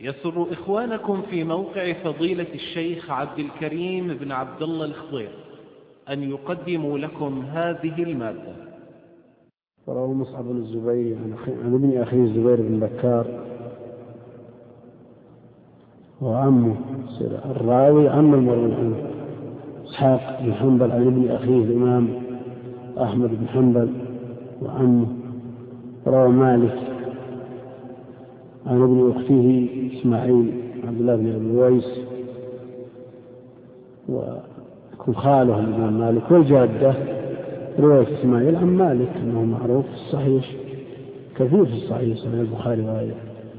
يسر إخوانكم في موقع فضيلة الشيخ عبد الكريم بن عبد الله الخضير أن يقدموا لكم هذه المادة. رواه مصعب بن الزبير عن ابن أخيه الزبير بن بكار وعمه الراوي عم المروي عنه إسحاق بن حنبل عن ابن أخيه الإمام أحمد بن حنبل وعمه. روى مالك عن ابن أخته إسماعيل عبد الله بن أبي ويس ويكون خاله الإمام مالك والجادة رواية إسماعيل عن مالك أنه معروف في الصحيح كثير في الصحيح صحيح البخاري وغيره.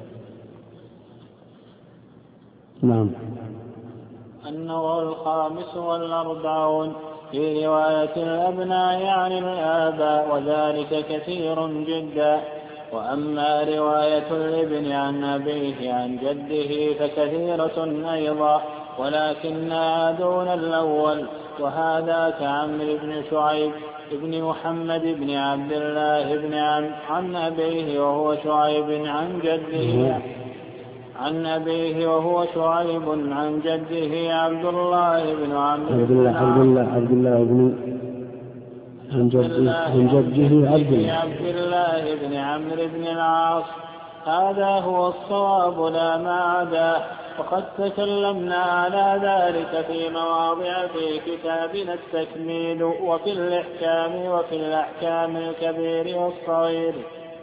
نعم. النوع الخامس والأربعون في رواية الأبناء عن الآباء وذلك كثير جدا. وأما رواية الابن عن أبيه عن جده فكثيرة أيضا ولكنها دون الأول. وهذا كعمرو بن شعيب ابن محمد بن عبد الله بن عن أبيه وهو شعيب عن جده عن أبيه وهو شعيب عن جده عبد الله بن عمرو عبد الله بن عن جده عبد الله بن عمرو بن العاص. هذا هو الصواب لا ما عداه. وقد تكلمنا على ذلك في مواضع في كتابنا التكميل وفي الأحكام الكبير والصغير.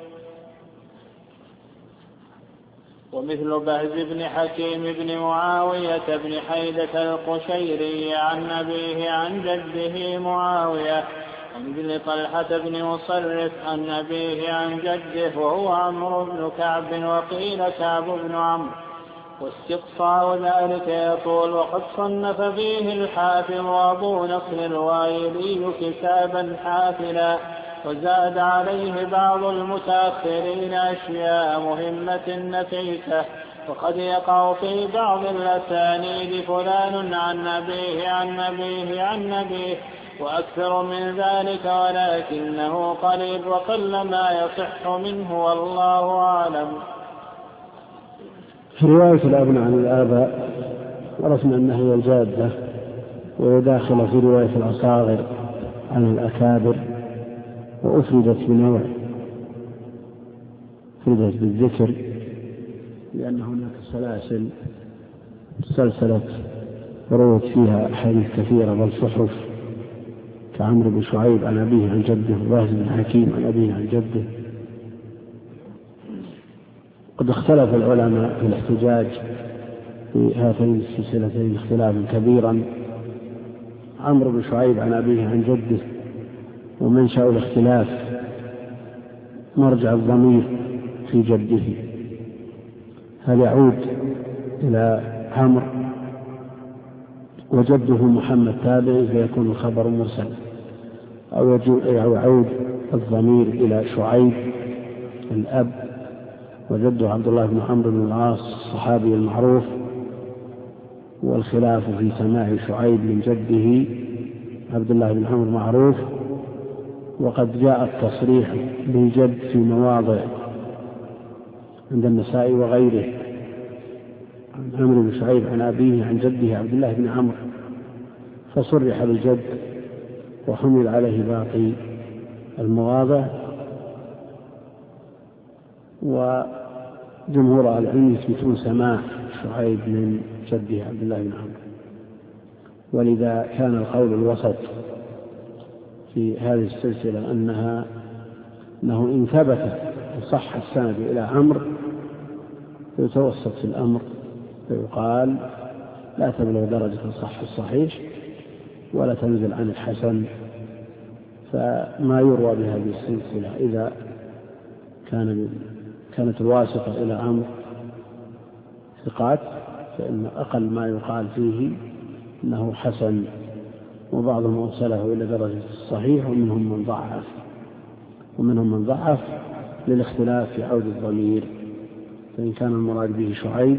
ومثل بهز بن حكيم بن معاوية بن حيدة القشيري عن أبيه عن جده معاوية عن ابن طلحة بن مصرف عن أبيه عن جده وهو عمرو بن كعب وقيل كعب بن عمرو. واستقصاء ذلك يطول. وقد صنف فيه الحافظ أبو نصر الوايلي كتابا حافلا وزاد عليه بعض المتأخرين أشياء مهمة نفيسة. وقد يقع في بعض الأسانيد فلان عن أبيه عن أبيه عن أبيه وأكثر من ذلك ولكنه قليل وقل ما يصح منه والله أعلم. في رواية الأبناء عن الآباء عرفنا أنها هي الجادة ويداخل في رواية الأصاغر عن الأكابر وأفردت بنوع أفردت بالذكر لأن هناك سلسلة روت فيها أحاديث كثيرة بل صحف كعمرو بن شعيب عن أبيه عن جده وبهز بن حكيم عن أبيه عن جده. قد اختلف العلماء في الاحتجاج في هاتين السلسلتين اختلافا كبيرا. عمرو بن شعيب عن أبيه عن جده ومنشأ الاختلاف مرجع الضمير في جده هل يعود إلى عمرو وجده محمد تابعي فيكون الخبر مرسل أو يعود الضمير إلى شعيب الأب وجده عبد الله بن عمرو بن العاص الصحابي المعروف. والخلاف في سماع شعيب من جده عبد الله بن عمرو معروف. وقد جاء التصريح بالجد في مواضع عند النسائي وغيره عن عمرو بن شعيب عن أبيه عن جده عبد الله بن عمرو فصرح بالجد وحمل عليه باقي المواضع. وجمهور العلم يثبتون سماع شعيب من جده عبد الله بن عمرو. ولذا كان القول الوسط في هذه السلسلة أنه إن ثبت صح السند إلى عمرو يتوسط في الأمر فيقال لا تبلغ درجة صح الصحيح ولا تنزل عن الحسن. فما يروى بهذه السلسلة إذا كانت الواسطة إلى عمرو ثقات فإن أقل ما يقال فيه أنه حسن. وبعضهم أرسله إلى درجة الصحيح ومنهم من ضعف للاختلاف في عود الضمير. فإن كان المراد به شعيب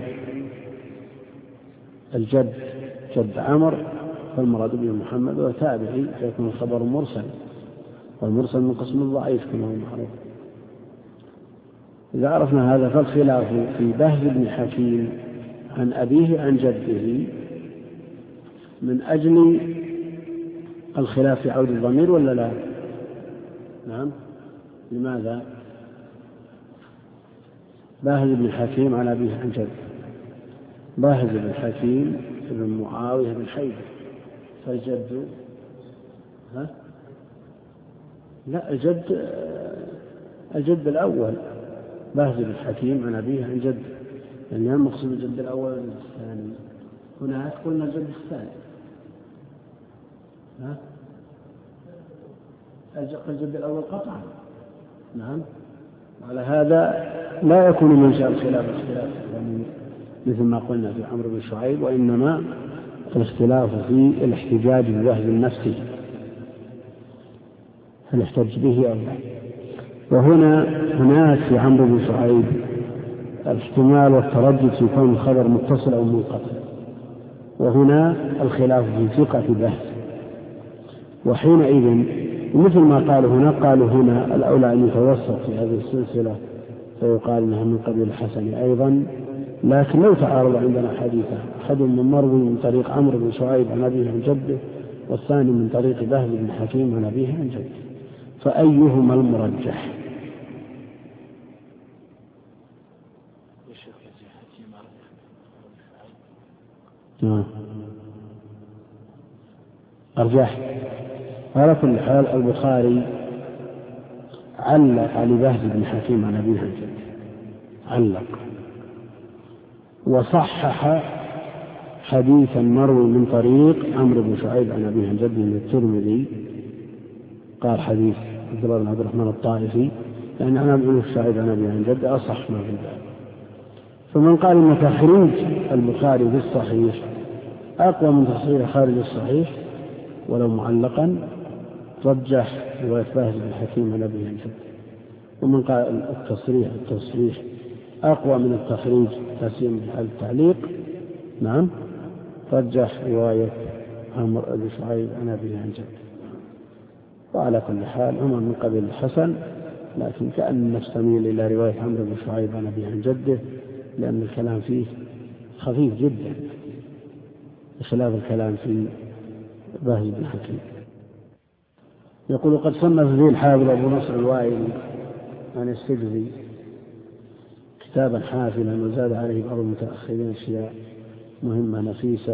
الجد جد عمرو فالمراد به محمد وتابعي فيكون الخبر مرسل والمرسل من قسم الضعيف كما هو معروف. إذا عرفنا هذا فالخلاف في بهز بن حكيم عن أبيه عن جده من أجل الخلاف في عود الضمير ولا لا؟ نعم. لماذا؟ باهز بن حكيم عن أبيه عن جده، باهز بن حكيم بن معاوية بن حيدة، فالجد لا، الجد الأول باهز بن حكيم عن أبيه عن جده، يعني المقصود الجد الأول الثاني. هنا قلنا الجد الثاني، الجد الأول قطعا. نعم. على هذا لا يكون منشأ الخلاف يعني مثل ما قلنا في عمرو بن شعيب، وإنما الاختلاف في الاحتجاج بوهز النفس، هل يحتج به أو لا. وهنا هناك في عمرو بن شعيب الاحتمال والتردد في كون الخبر متصل أو منقطع، وهنا الخلاف في ثقة بهز. وحينئذ مثل ما قالوا هنا الأولى أن يتوسط في هذه السلسلة فيقال أنها من قبيل الحسن أيضا. لكن لو تعارض عندنا حديثا، أحد من مروي من طريق عمرو بن شعيب عن أبيه عن جده، والثاني من طريق بهز بن حكيم عن أبيه عن جده، فأيهما المرجح؟ أرجح. على كل حال البخاري علق لبهز بن حكيم عن أبيه عن جده، علق وصحح حديثا مروي من طريق عمرو بن شعيب عن أبيه عن جده من الترمذي، قال حديث عبد الله بن عبد الرحمن الطائفي، يعني عن عمرو بن شعيب عن أبيه عن جده أصح ما في ذلك. فمن قال إن تخريج البخاري في الصحيح أقوى من تصحيح خارج الصحيح ولو معلقا، رجح رواية باهز بن حكيم عن أبيه عن جده. ومن قال التصريح أقوى من التخريج تسليم بحال التعليق، نعم، رجح رواية عمرو بن شعيب عن أبيه عن جده. وعلى كل حال هما من قبيل الحسن، لكن كأن النفس تميل إلى رواية عمرو بن شعيب عن أبيه عن جده، لأن الكلام فيه خفيف جدا بخلاف الكلام في باهز بن حكيم. يقول قد صنف فيه الحافظ أبو نصر الوائلي عن السجزي كتابا حافلا، وزاد عليه بعض المتأخرين أشياء مهمة نفيسة.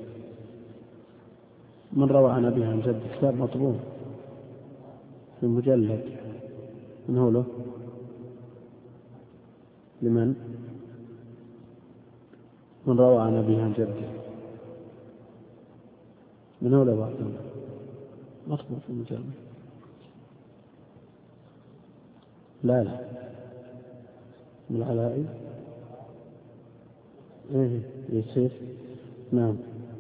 من روى عن أبيه عن جد، كتاب مطبوع في مجلد، من هو له؟ لمن؟ من روى عن أبيه عن جده، من هو له بعض مطبوع في مجلد؟ لا من العلائي يصير. نعم،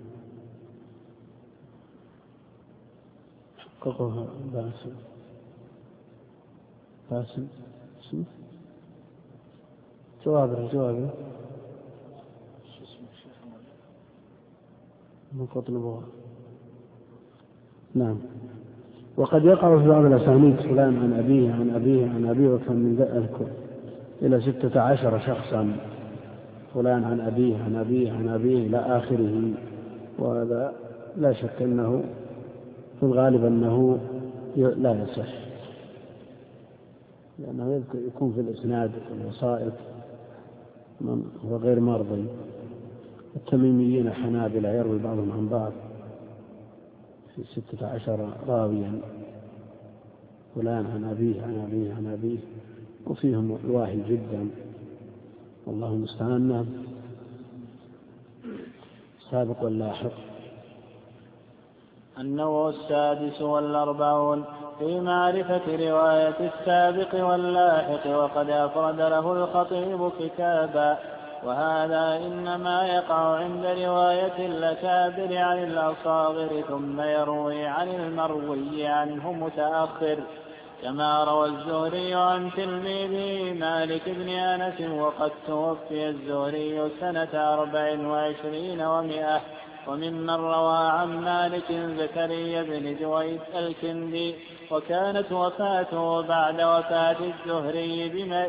حققها باسم اسمه جوابه من قطلبها. نعم. وقد يقع في بعض الأسانيد فلان عن أبيه عن أبيه عن أبيه، وكان من ذلك إلى 16 شخصا، فلان عن أبيه عن أبيه عن أبيه إلى آخره. وهذا لا شك أنه في الغالب أنه لا يصح، لأنه يكون في الإسناد والوسائط وغير مرضي. التميميين حنابلة يروي بعضهم عن بعض في 16 راويا، فلان عن أبيه عن أبيه عن أبيه، وفيهم الواحد جدا، والله المستعان. سابق واللاحق. النوع 46 في معرفة رواية السابق واللاحق، وقد أفرد له الخطيب كتابا، وهذا إنما يقع عند رواية الأكابر عن الأصاغر، ثم يروي عن المروي عنه متأخر، كما روى الزهري عن تلميذه مالك بن أنس، وقد توفي الزهري سنة 24 و100، وممن روى عن مالك زكريا بن دويد الكندي، وكانت وفاته بعد وفاة الزهري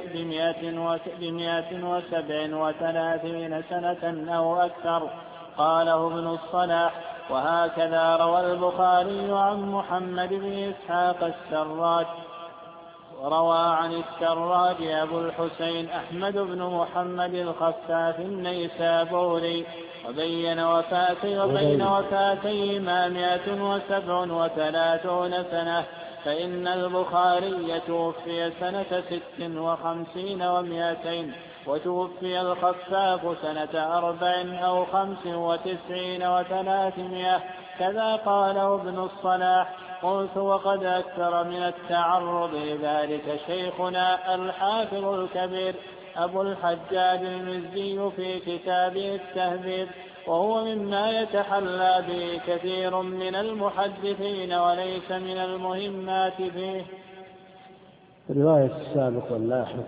ب137 سنة أو أكثر. قاله ابن الصلاح. وهكذا روى البخاري عن محمد بن إسحاق السراج. وروى عن السراج أبو الحسين أحمد بن محمد الخفاف النيسابوري، وبين وفاتيهما 137 سنة، فإن البخاري توفي سنة 56 و200، وتوفي الخفاف سنة 40 أو 95 و300. كذا قاله ابن الصلاح. قلت: وقد أكثر من التعرض لذلك شيخنا الحافظ الكبير أبو الحجاج المزي في كتابه التهذيب، وهو مما يتحلى به كثير من المحدثين وليس من المهمات فيه. الرواية السابق واللاحق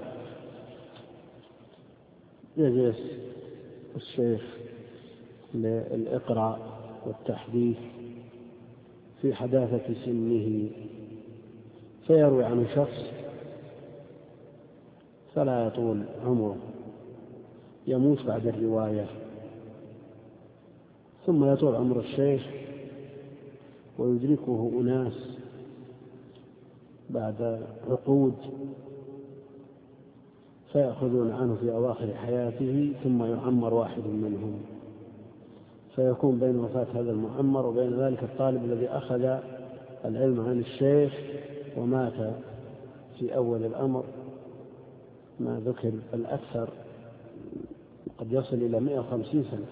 يجلس الشيخ للإقراء والتحديث في حداثة سنه، فيروي عنه شخص فلا يطول عمره، يموت بعد الرواية، ثم يطول عمر الشيخ ويدركه أناس بعد عقود فيأخذون عنه في أواخر حياته، ثم يعمر واحد منهم، فيكون بين وفاة هذا المعمر وبين ذلك الطالب الذي أخذ العلم عن الشيخ ومات في أول الأمر ما ذكر الأكثر قد يصل إلى 150 سنة.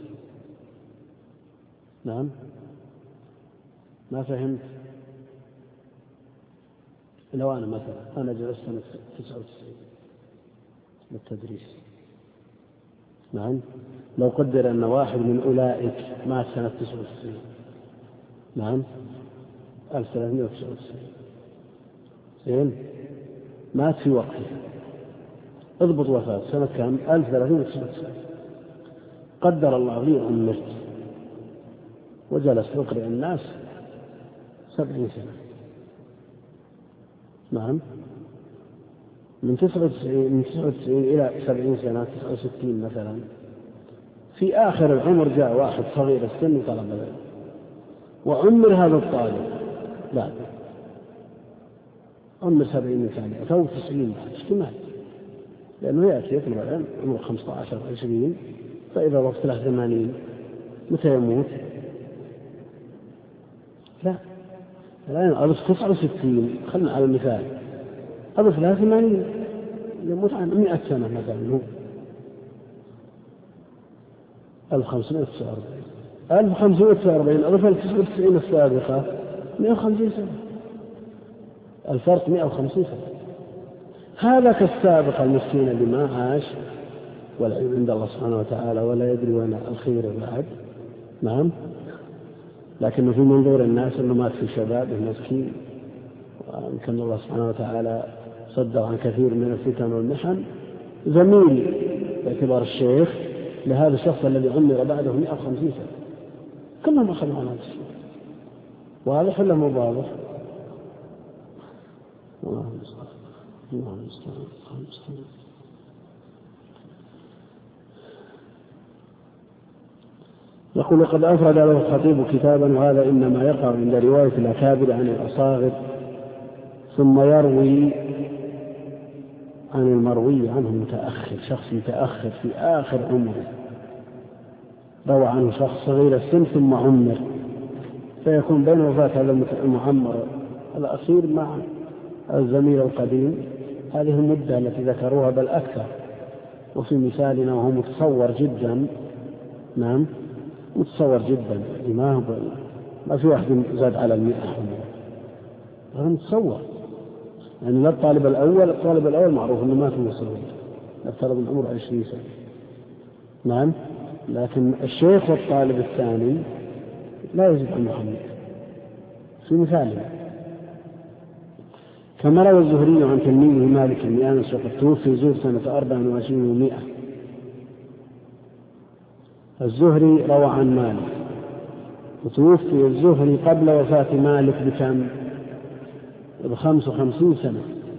نعم، ما فهمت. لو أنا مثلا أنا جلست سنة 99 للتدريس، نعم، لو قدر أن واحد من أولئك مات سنة 99، نعم، 1399، زين، مات في وقته، اضبط وفاة سنة كام؟ 1399. قدر الله لي عمرت وجلس يقرئ الناس 70 سنة، نعم، من 99 إلى 70 سنة، 69 مثلا. في آخر العمر جاء واحد صغير السن وطلب العلم وعمر هذا الطالب، لا عمر 70 سنة أو 90 احتمال، لأنه يأتي يطلب العلم عمر 15 20، فإذا وصل 80 متى يموت؟ لا، الآن أضف 69، خلنا على المثال، أضف لها 80 يموت عن 100 سنة مثلا، 1549 أضف ل 99 السابقة 150 سنة، الفرق 150 سنة. هذا كالسابق المسكين اللي ما عاش والعلم عند الله سبحانه وتعالى ولا يدري وين الخير بعد، نعم، لكنه في منظور الناس أنه مات في شبابه مسكين، ويمكن الله سبحانه وتعالى صدر عن كثير من الفتن والمحن، زميل باعتبار الشيخ لهذا الشخص الذي عمر بعده 150 سنة، كلهم أخذوا عن هذا الشيء. واضح ولا مو واضح؟ الله المستعان. يقول: وقد أفرد له الخطيب كتابا، وهذا إنما يقع عند رواية الأكابر عن الأصاغر، ثم يروي عن المروي عنه متأخر، شخص متأخر في آخر عمره، روى عنه شخص صغير السن ثم عمر، فيكون بين وفاة هذا المعمر الأخير مع الزميل القديم هذه المدة التي ذكروها بل أكثر. وفي مثالنا وهو متصور جدا، نعم، متصور جدا، ما في واحد زاد على 100 هذا متصور، يعني لا الطالب الأول معروف أنه ما في مصير، نفترض من عمره 20 سنة، نعم، لكن الشيخ والطالب الثاني لا يزيد عن محمد في مثالنا. كما روى الزهري عن تلميذه مالك بن أنس وقد توفي زهر سنة 24 و100. الزهري روى عن مالك وتوفي الزهري قبل وفاة مالك بكم؟ ب55 سنة.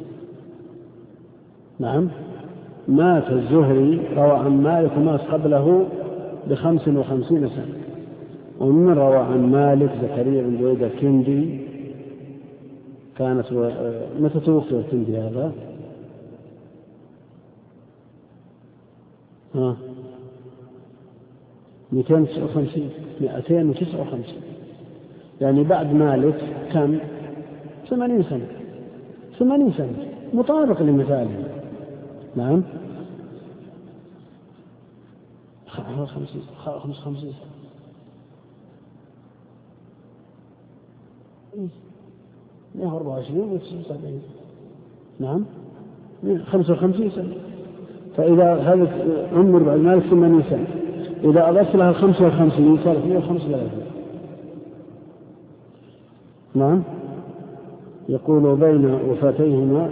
نعم، مات الزهري روى عن مالك ومات قبله ب55 سنة. ومن روى عن مالك زكريا بن دويد الكندي، كانت متى توفي الكندي هذا؟ 259 يعني بعد مالك كم؟ 80 سنة، 80 سنة مطابق لمثاله. نعم، 55 سنة، 124 و79. نعم، 55 سنة. فإذا هذا عمر بعد مالك 80 سنة، إذا أضفت لها 55 صارت 135. نعم، يقول بين وفاتيهما،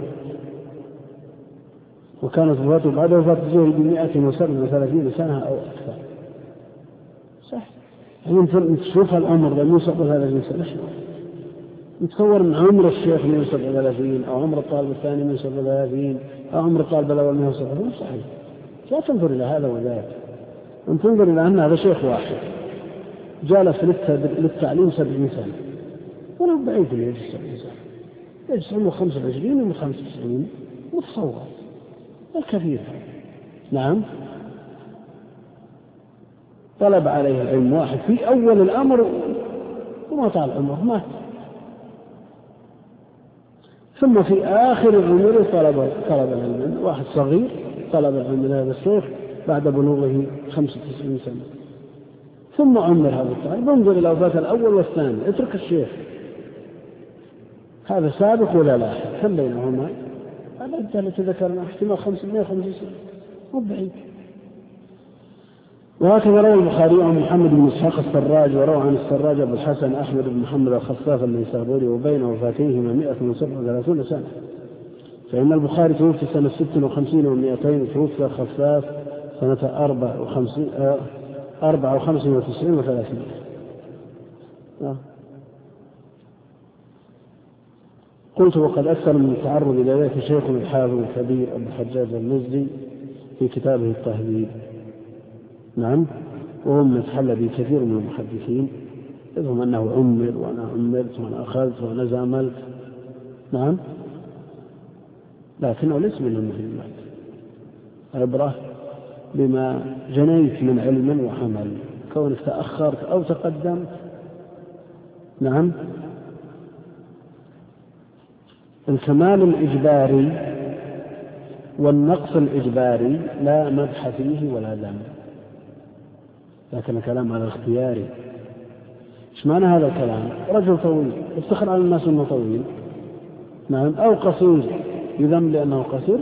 وكانت وفاته بعد وفاة الزهري ب137 سنة أو أكثر. صح، يعني تشوف العمر ب 137 سنة، نتصور من عمر الشيخ 137 أو عمر الطالب الثاني 137 أو عمر الطالب الأول 137. صحيح، لا تنظر إلى هذا وذاك، أن تنظر إلى أن هذا شيخ واحد جالس للتعليم 70 سنة، ولو بعيد يجلس 70 سنة، يجلس عمره 25 و 95، متصور الكثير. نعم، طلب عليه العلم واحد في أول الأمر وما طال عمره مات، ثم في آخر العمر طلب العلم. واحد صغير طلب العلم من هذا الشيخ بعد بلوغه 95 سنة، ثم عمر هذا الطالب. انظر إلى وفاة الأول والثاني، اترك الشيخ، هذا سابق ولا لاحق، كم بينهما؟ العدة التي ذكرنا احتمال 550 سنة، مو بعيد. وهكذا روى البخاري عن محمد بن إسحاق السراج، وروى عن السراج أبو الحسن أحمد بن محمد الخفاف النيسابوري، وبين وفاتيهما 137 سنة. فإن البخاري توفي سنة 56 و200، وتوفي الخفاف سنة 54 و93. قلت وقد أكثر من التعرض إلى ذلك شيخ الحافظ الكبير أبو الحجاج المزي في كتابه التهذيب. نعم، وهم يتحلى به كثير من المحدثين، يظهر أنه عمل وأنا عملت وأنا أخذت وأنا زاملت. نعم، لكنه ليس من المهمات، عبرة بما جنيت من علم وعمل، كونك تأخرت أو تقدمت. نعم، الكمال الإجباري والنقص الإجباري لا مدح فيه ولا ذم، لكن الكلام على الاختياري. ايش معنى هذا الكلام؟ رجل طويل يفتخر على الناس انه طويل، نعم، او قصير يذم لانه قصير،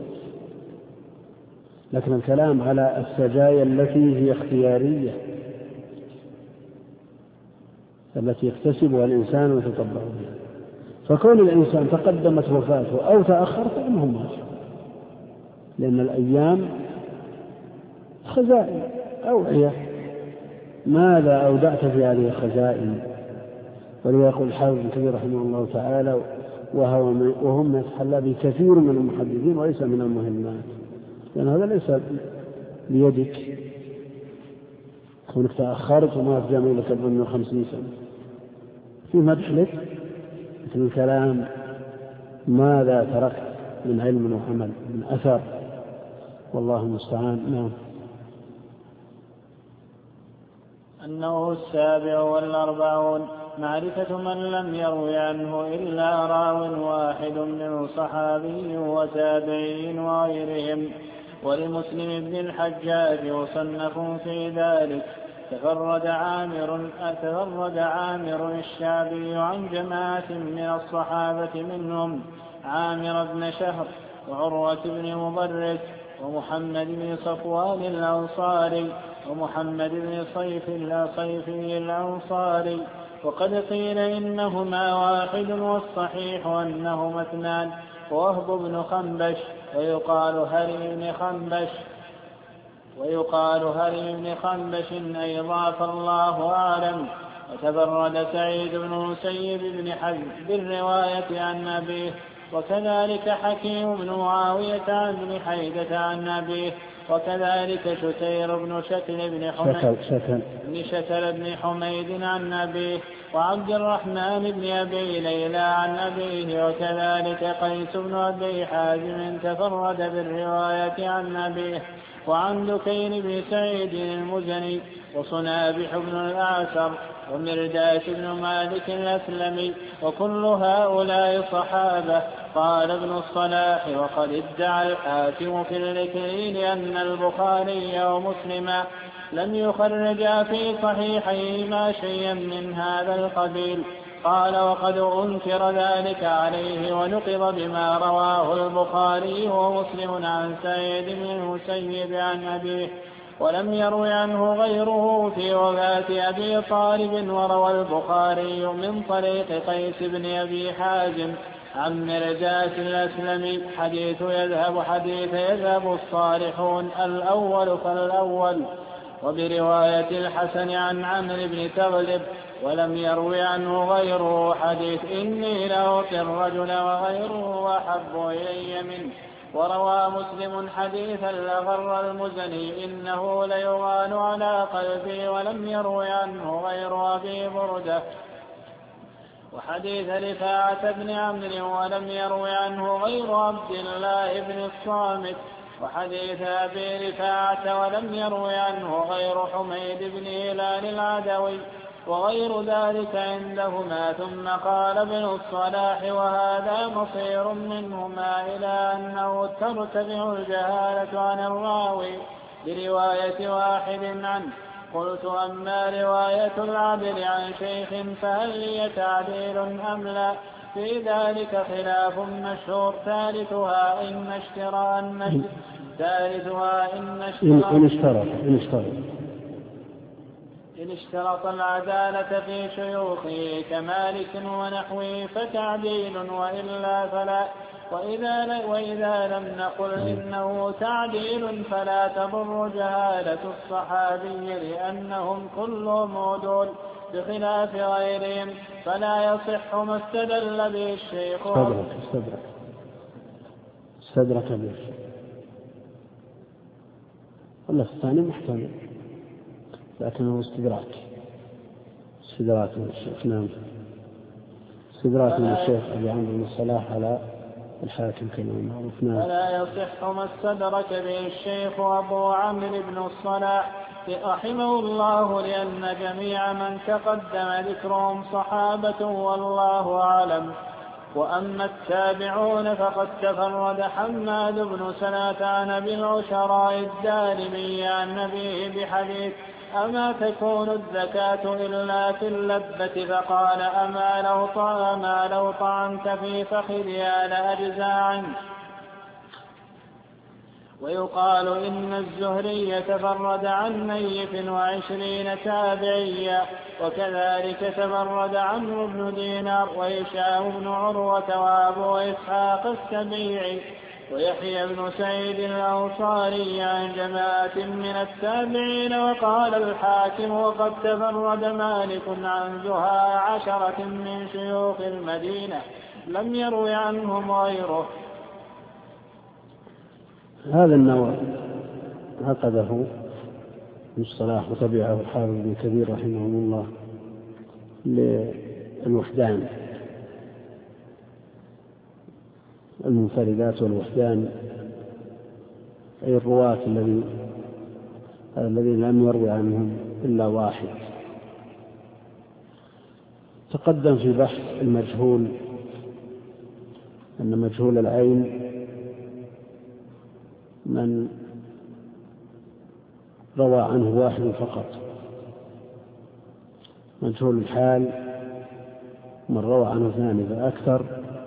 لكن الكلام على السجايا التي هي اختيارية، التي يكتسبها الإنسان ويتطبع بها. فكون الإنسان تقدمت وفاته أو تأخر فإنه ماشي، لأن الأيام خزائن أوعية، ماذا أودعت في هذه الخزائن؟ ولذا يقول الحافظ ابن كثير رحمه الله تعالى وهم يتحلى به كثير من المحدثين وليس من المهمات، لأن هذا ليس بيدك، كونك تأخرت وما أفجأ لك 50 سنة في مدح لك مثل الكلام ماذا تركت من علم وعمل من أثر، والله المستعان. نعم. أنه 47 معرفة من لم يروي عنه إلا راو واحد من صحابي وتابعي وغيرهم. ولمسلم بن الحجاج مصنف في ذلك. تفرد عامر الشعبي عن جماعة من الصحابة منهم عامر بن شهر وعروة بن مضرس ومحمد بن صفوان الأنصاري ومحمد بن صيفي الأنصاري. وقد قيل إنهما واحد والصحيح أنهما اثنان، ووهب بن خنبش ويقال هري بن خنبش أيضا، فالله أعلم. وتفرد سعيد بن المسيب بن حزم بالرواية عن أبيه، وكذلك حكيم بن معاوية عن بن حيدة عن أبيه، وكذلك شتير بن شتل بن حميد عن أبيه، وعبد الرحمن بن أبي ليلى عن أبيه، وكذلك قيس بن أبي حازم تفرد بالرواية عن أبيه، وعن دكين بن سعيد المزني، وصنابح بن الأعسر، ومرداس بن مالك الأسلمي، وكل هؤلاء صحابة. قال ابن الصلاح: وقد ادعى الحاكم في الذكرين أن البخاري ومسلما لم يخرجا في صحيحيهما شيئا من هذا القبيل. قال: وقد أنكر ذلك عليه، ونقض بما رواه البخاري ومسلم عن سعيد بن المسيب عن أبيه، ولم يروي عنه غيره في وفاة أبي طالب. وروى البخاري من طريق قيس بن أبي حازم عن مرداس الأسلمي حديث يذهب الصالحون الأول فالأول، وبرواية الحسن عن عمرو بن تغلب، ولم يروي عنه غيره حديث إني لأعطي الرجل وغيره أحب إلي منه. وروى مسلم حديث الأغر المزني إنه ليغال على قلبي، ولم يروي عنه غير أبي بردة. وحديث رفاعة بن عمرو ولم يروي عنه غير عبد الله بن الصامت. وحديث أبي رفاعة ولم يروي عنه غير حميد بن هلال العدوي، وغير ذلك عندهما. ثم قال ابن الصلاح: وهذا مصير منهما إلى أنه ترتفع الجهالة عن الراوي برواية واحد عنه. قلت: أما رواية العدل عن شيخ فهل هي تعديل أم لا؟ في ذلك خلاف مشهور. ثالثها إن اشترط العدالة في شيوخه كمالك ونحوه فتعديل، وإلا فلا. وإذا لم نقل إنه تعديل فلا تضر جهالة الصحابي، لأنهم كلهم عدول بخلاف غيرهم، فلا يصح ما استدل به الشيخ. استدرك به ولا الثاني محتمل، لكنه استدراك من الشيخ. نعم، استدراك من الشيخ أبي عمرو بن الصلاح على الحاكم كما معروف. فلا يصح ما استدرك به الشيخ أبو عمرو بن الصلاح رحمه الله، لأن جميع من تقدم ذكرهم صحابة والله أعلم. وأما التابعون فقد تفرد حماد بن سلمة عن أبي العشراء الدارمي عن أبيه بحديث: أما تكون الزكاة إلا في اللبة؟ فقال: أما لو طعنت في فخذها لأجزى عنك. ويقال إن الزهري تفرد عن نيف 20 تابعيا، وكذلك تفرد عمرو بن دينار وهشام بن عروة وأبو إسحاق السبيعي ويحيى بن سعيد الأنصاري عن جماعة من التابعين. وقال الحاكم: وقد تفرد مالك عن زهاء 10 من شيوخ المدينة لم يروي عنهم غيره. هذا النوع عقده الصلاح وتبعه الحافظ بن كثير رحمه الله للوحدان، المنفردات والوحدان، أي الرواة الذين لم يروي عنهم إلا واحد. تقدم في بحث المجهول أن مجهول العين من روى عنه واحد فقط، مجهول الحال من روى عنه 2 فأكثر،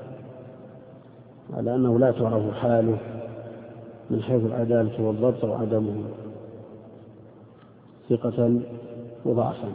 على أنه لا تعرف حاله من حيث العدالة والضبط وعدمه، ثقة وضعفا.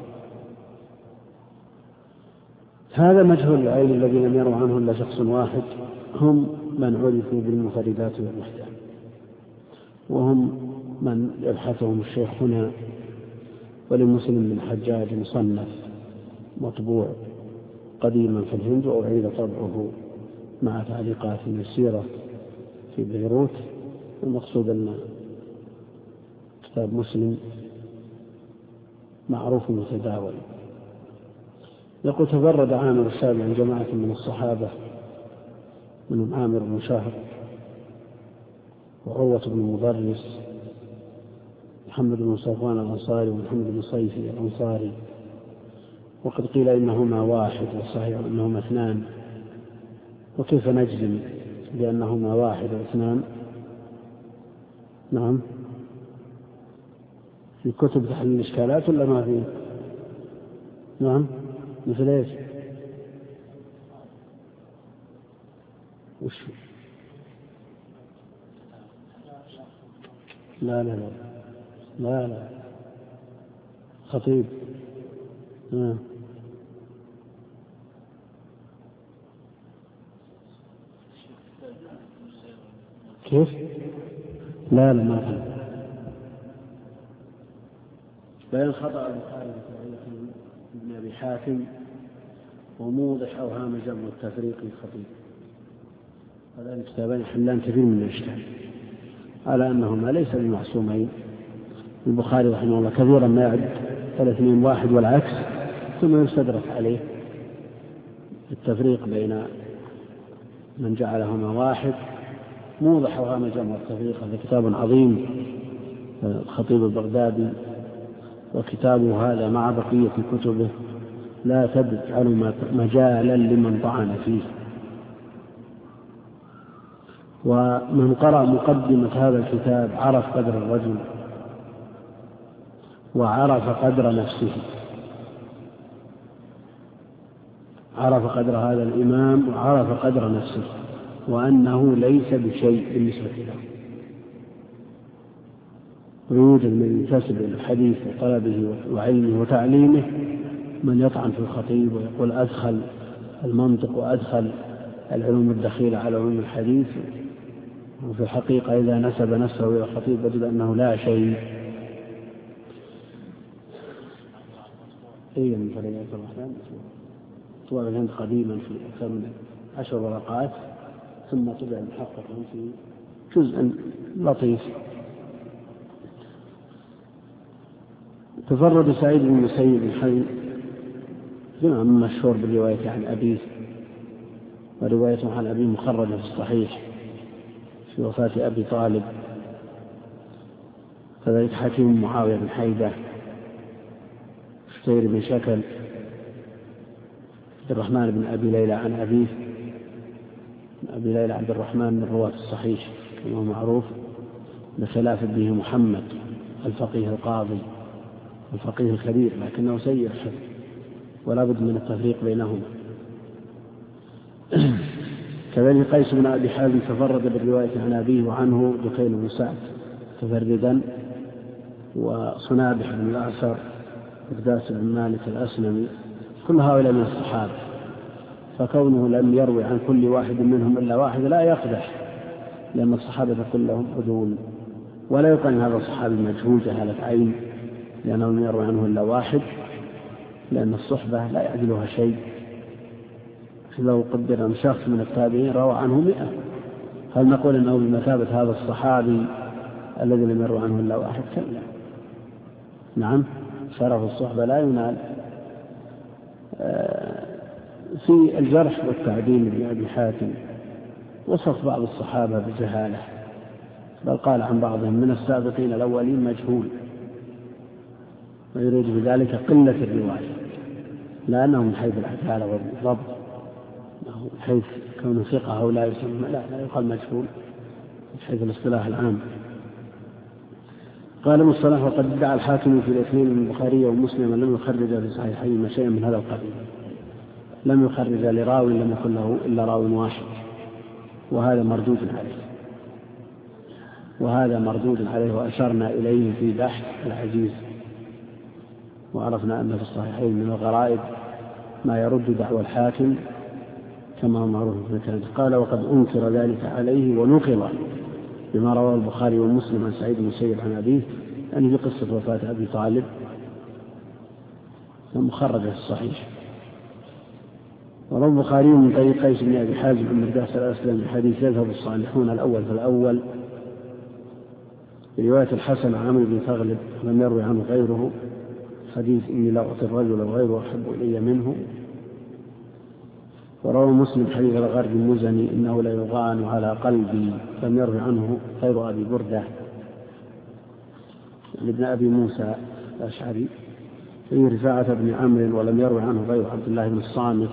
هذا مجهول العين الذين لم يروا عنه إلا شخص واحد هم من عرفوا بالمنفردات والوحدان، وهم من يبحثهم الشيخ هنا. ولمسلم بن حجاج مصنف مطبوع قديما في الهند وأعيد طبعه مع تعليقات يسيرة في بيروت. المقصود أن كتاب مسلم معروف متداول. يقول تفرد عامر الشامي عن جماعة من الصحابة منهم عامر بن شهر وعروة بن مدرس محمد بن صفوان الأنصاري ومحمد بن صيفي الأنصاري، وقد قيل إنهما واحد والصحيح أنهما اثنان. وكيف نجزم بأنهما واحد واثنان؟ نعم، في كتب تحليل الإشكالات ولا ما فيه؟ نعم، مثل ايش؟ وش؟ لا لا لا لا لا خطيب. كيف؟ لا لا ما في. بين خطأ البخاري ابن أبي حاتم وموضح أوهام الجمع والتفريق للخطيب. هذان الكتابان يحلان كثير من الإشكال على أنهما ليس بمعصومين. البخاري رحمه الله كثيرا ما يعد 3 واحد والعكس، ثم يستدرك عليه التفريق بين من جعلهما واحد. موضح أوهام الجمع والتفريق هذا كتاب عظيم الخطيب البغدادي، وكتابه هذا مع بقية كتبه لا تجعل مجالا لمن طعن فيه. ومن قرأ مقدمة هذا الكتاب عرف قدر الرجل وعرف قدر نفسه، عرف قدر هذا الإمام وعرف قدر نفسه، وأنه ليس بشيء بالنسبة له. ويوجد من ينتسب إلى الحديث وطلبه وعلمه وتعليمه من يطعن في الخطيب ويقول أدخل المنطق وأدخل العلوم الدخيلة على علوم الحديث، وفي الحقيقة إذا نسب نفسه إلى الخطيب وجد أنه لا شيء. أي من فريات الرحمن طبع الهند قديما في أكثر من 10 ورقات، ثم طبع محققا في جزء لطيف. تفرد سعيد بن المسيب الحي إمام مشهور بالرواية عن أبيه، وروايته عن أبيه مخرجة في الصحيح في وفاة أبي طالب. كذلك حكيم معاوية بن حيدة، شتير بن شكل، عبد الرحمن بن أبي ليلى عن أبيه، أبي ليلى عبد الرحمن من رواة الصحيح كما معروف، بخلاف ابنه محمد الفقيه القاضي الفقيه الكبير لكنه سيء الحفظ ولا بد من التفريق بينهما. كذلك قيس بن أبي حازم تفرد بالرواية عن أبيه وعنه دكين بن سعد تفردا، وصنابح بن الأعسر إقداس بن مالك الأسلمي، كل هؤلاء من الصحابة، فكونه لم يروي عن كل واحد منهم إلا واحد لا يقدح، لأن الصحابة كلهم عدول، ولا يقال هذا الصحابي مجهول جهالة عين لأنه لم يروي عنه إلا واحد، لأن الصحبة لا يعدلها شيء. لو قدر أن شخص من التابعين روى عنه 100، هل نقول أنه بمثابة هذا الصحابي الذي لم يروي عنه إلا واحد؟ كلا. نعم، شرف الصحبة لا ينال. في الجرح والتعديل بن أبي حاتم وصف بعض الصحابة بجهالة، بل قال عن بعضهم من السابقين الأولين مجهول، ويريد بذلك قلة الرواية، لأنه من حيث العدالة والضبط، حيث كونه ثقة أو لا يسمى لا يقال مجهول من حيث الاصطلاح العام. قال مصطلح وقد ادعى الحاكم في الاثنين من البخاري ومسلم لم يخرج في صحيحين شيئا من هذا القبيل، لم يخرج لراوي لم يكن له إلا راوي واحد، وهذا مردود عليه وأشرنا إليه في بحث العزيز، وعرفنا أن في الصحيحين من الغرائب ما يرد دعوى الحاكم كما هو معروف في الكلام. قال وقد أنكر ذلك عليه ونقل بما رواه البخاري ومسلم عن سعيد بن المسيب عن أبيه أن في قصة وفاة أبي طالب مخرجة في الصحيح وروى البخاري من طريق قيس بن أبي حازم بن مرداس الأسلمي حديث يذهب الصالحون الأول فالأول برواية الحسن عن عمرو بن ثغلب لم يروي عنه غيره حديث إني لا أعطي الرجل وغيره أحب إلي منه. وروى مسلم حديث الغر المزني إنه لا يغان على قلبي لم يروي عنه غير أبي بردة ابن أبي موسى الأشعري في رفاعة بن عمرو ولم يروي عنه غير عبد الله بن الصامت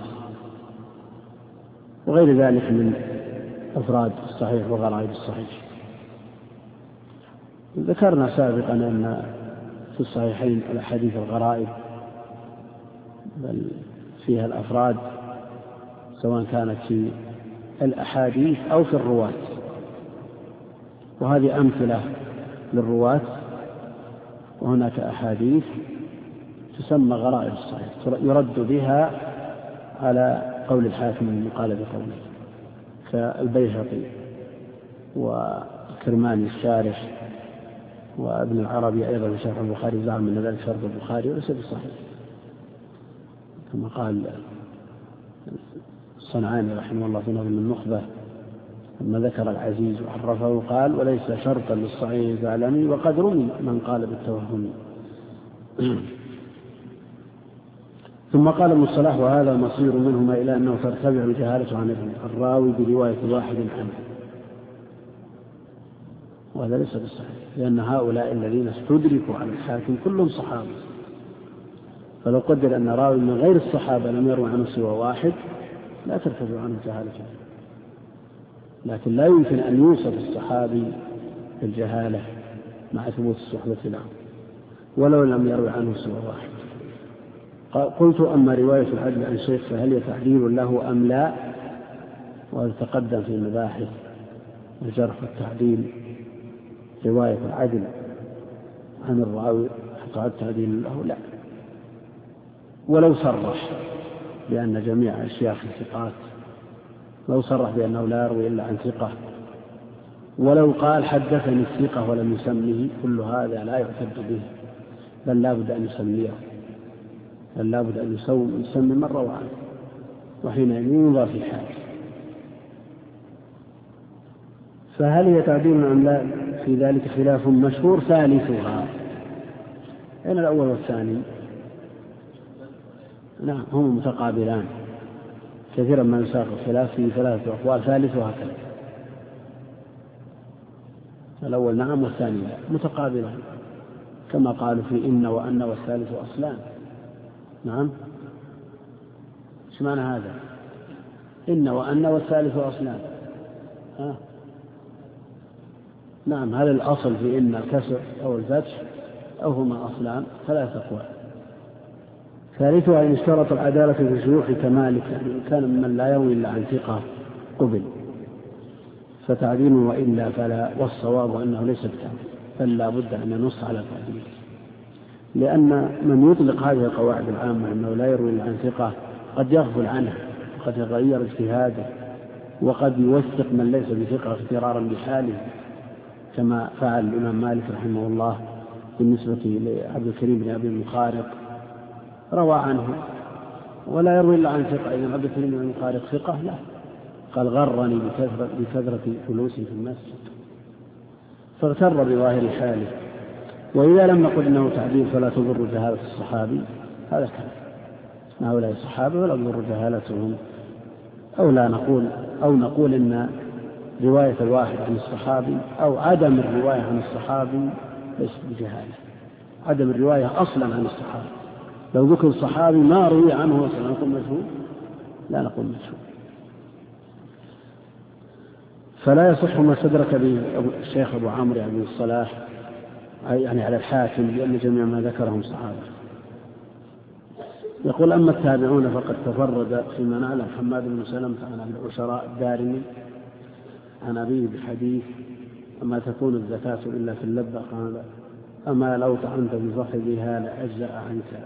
وغير ذلك من أفراد الصحيح وغرائب الصحيح. ذكرنا سابقا أن في الصحيحين الأحاديث الغرائب بل فيها الأفراد سواء كانت في الأحاديث أو في الرواة، وهذه أمثلة للرواة. وهناك أحاديث تسمى غرائب الصحيح يرد بها على قول الحاكم المقال بقوله كالبيهقي وكرماني الشارح وابن العربي أيضا في شرح البخاري زعم من ذلك شرط البخاري وليس بصحيح كما قال الصنعاني رحمه الله في نظم النخبة لما ذكر العزيز وعرفه قال وليس شرطا للصحيح العالمي وقد رمي من قال بالتوهم. ثم قال ابن الصلاح وهذا مصير منهما إلى أنه ترتفع جهالته عن الراوي برواية واحد عنه، وهذا ليس بالصحيح لأن هؤلاء الذين استدركوا على الحاكم كلهم صحابة، فلو قدر أن راوي من غير الصحابة لم يروي عنه سوى واحد لا ترتفع عنه جهالته، لكن لا يمكن أن يوصف الصحابي بالجهالة مع ثبوت الصحبة له ولو لم يروي عنه سوى واحد. قلت أما رواية العدل عن شيخ فهل هي تعديل له أم لا؟ وتقدم في مباحث الجرح والتعديل رواية العدل عن الراوي تعد تعديل له لا، ولو صرح بأن جميع أشياخ الثقات، لو صرح بأنه لا يروي إلا عن ثقة، ولو قال حدثني الثقة ولم يسميه، كل هذا لا يعتد به بل لا بد أن يسميه، بل لا بد أن يسمي من روى عنه، وحينئذ ينظر في الحال. فهل هي تعديل أم لا؟ في ذلك خلاف مشهور ثالثها. أين الأول والثاني؟ نعم هم متقابلان، كثيرا ما يساق الخلاف في ثلاثة أقوال ثالثها كذا، الأول نعم والثاني لا، متقابلان كما قالوا في إن وأن والثالث أصلان. نعم ايش معنى هذا؟ إن وأن والثالث أصلان. نعم هل الأصل في إن الكسر أو الفتح أو هما أصلان؟ ثلاثة أقوال. ثالثها إن اشترط العدالة في شيوخ كمالك، يعني كان ممن لا يروي إلا عن ثقة قبل فتعديل، وإلا فلا، والصواب أنه ليس بتعديل بل لا بد أن ينص على تعديل، لأن من يطلق هذه القواعد العامة أنه لا يروي إلا عن ثقة قد يغفل عنها وقد يغير اجتهاده وقد يوثق من ليس بثقة اغترارا بحاله كما فعل الإمام مالك رحمه الله بالنسبة لعبد الكريم بن أبي المخارق، روى عنه ولا يروي إلا عن ثقة. إذن عبد الكريم بن المخارق ثقة؟ لا، قال غرني بكثرة فلوسي في المسجد، فاغتر بظاهر حاله. وإذا لم نقل إنه تعديل فلا تضر جهالة الصحابي، هذا كلام هؤلاء الصحابة ولا تضر جهالتهم، أو نقول إن رواية الواحد عن الصحابي أو عدم الرواية عن الصحابي ليس بجهالة، عدم الرواية أصلا عن الصحابي. لو ذكر الصحابي ما روي عنه أصلا نقول مجهول؟ لا نقول مجهول. فلا يصح ما استدرك به الشيخ أبو عمرو بن الصلاح يعني على الحاكم لأن جميع ما ذكرهم صحابة. يقول أما التابعون فقد تفرد فيما نعلم حماد بن سلمة عن العشراء الدارمي عن أبيه بحديث أما تكون الزكاة إلا في اللبة، قال أما لو طعنت بفخذها لأجزأ عنك.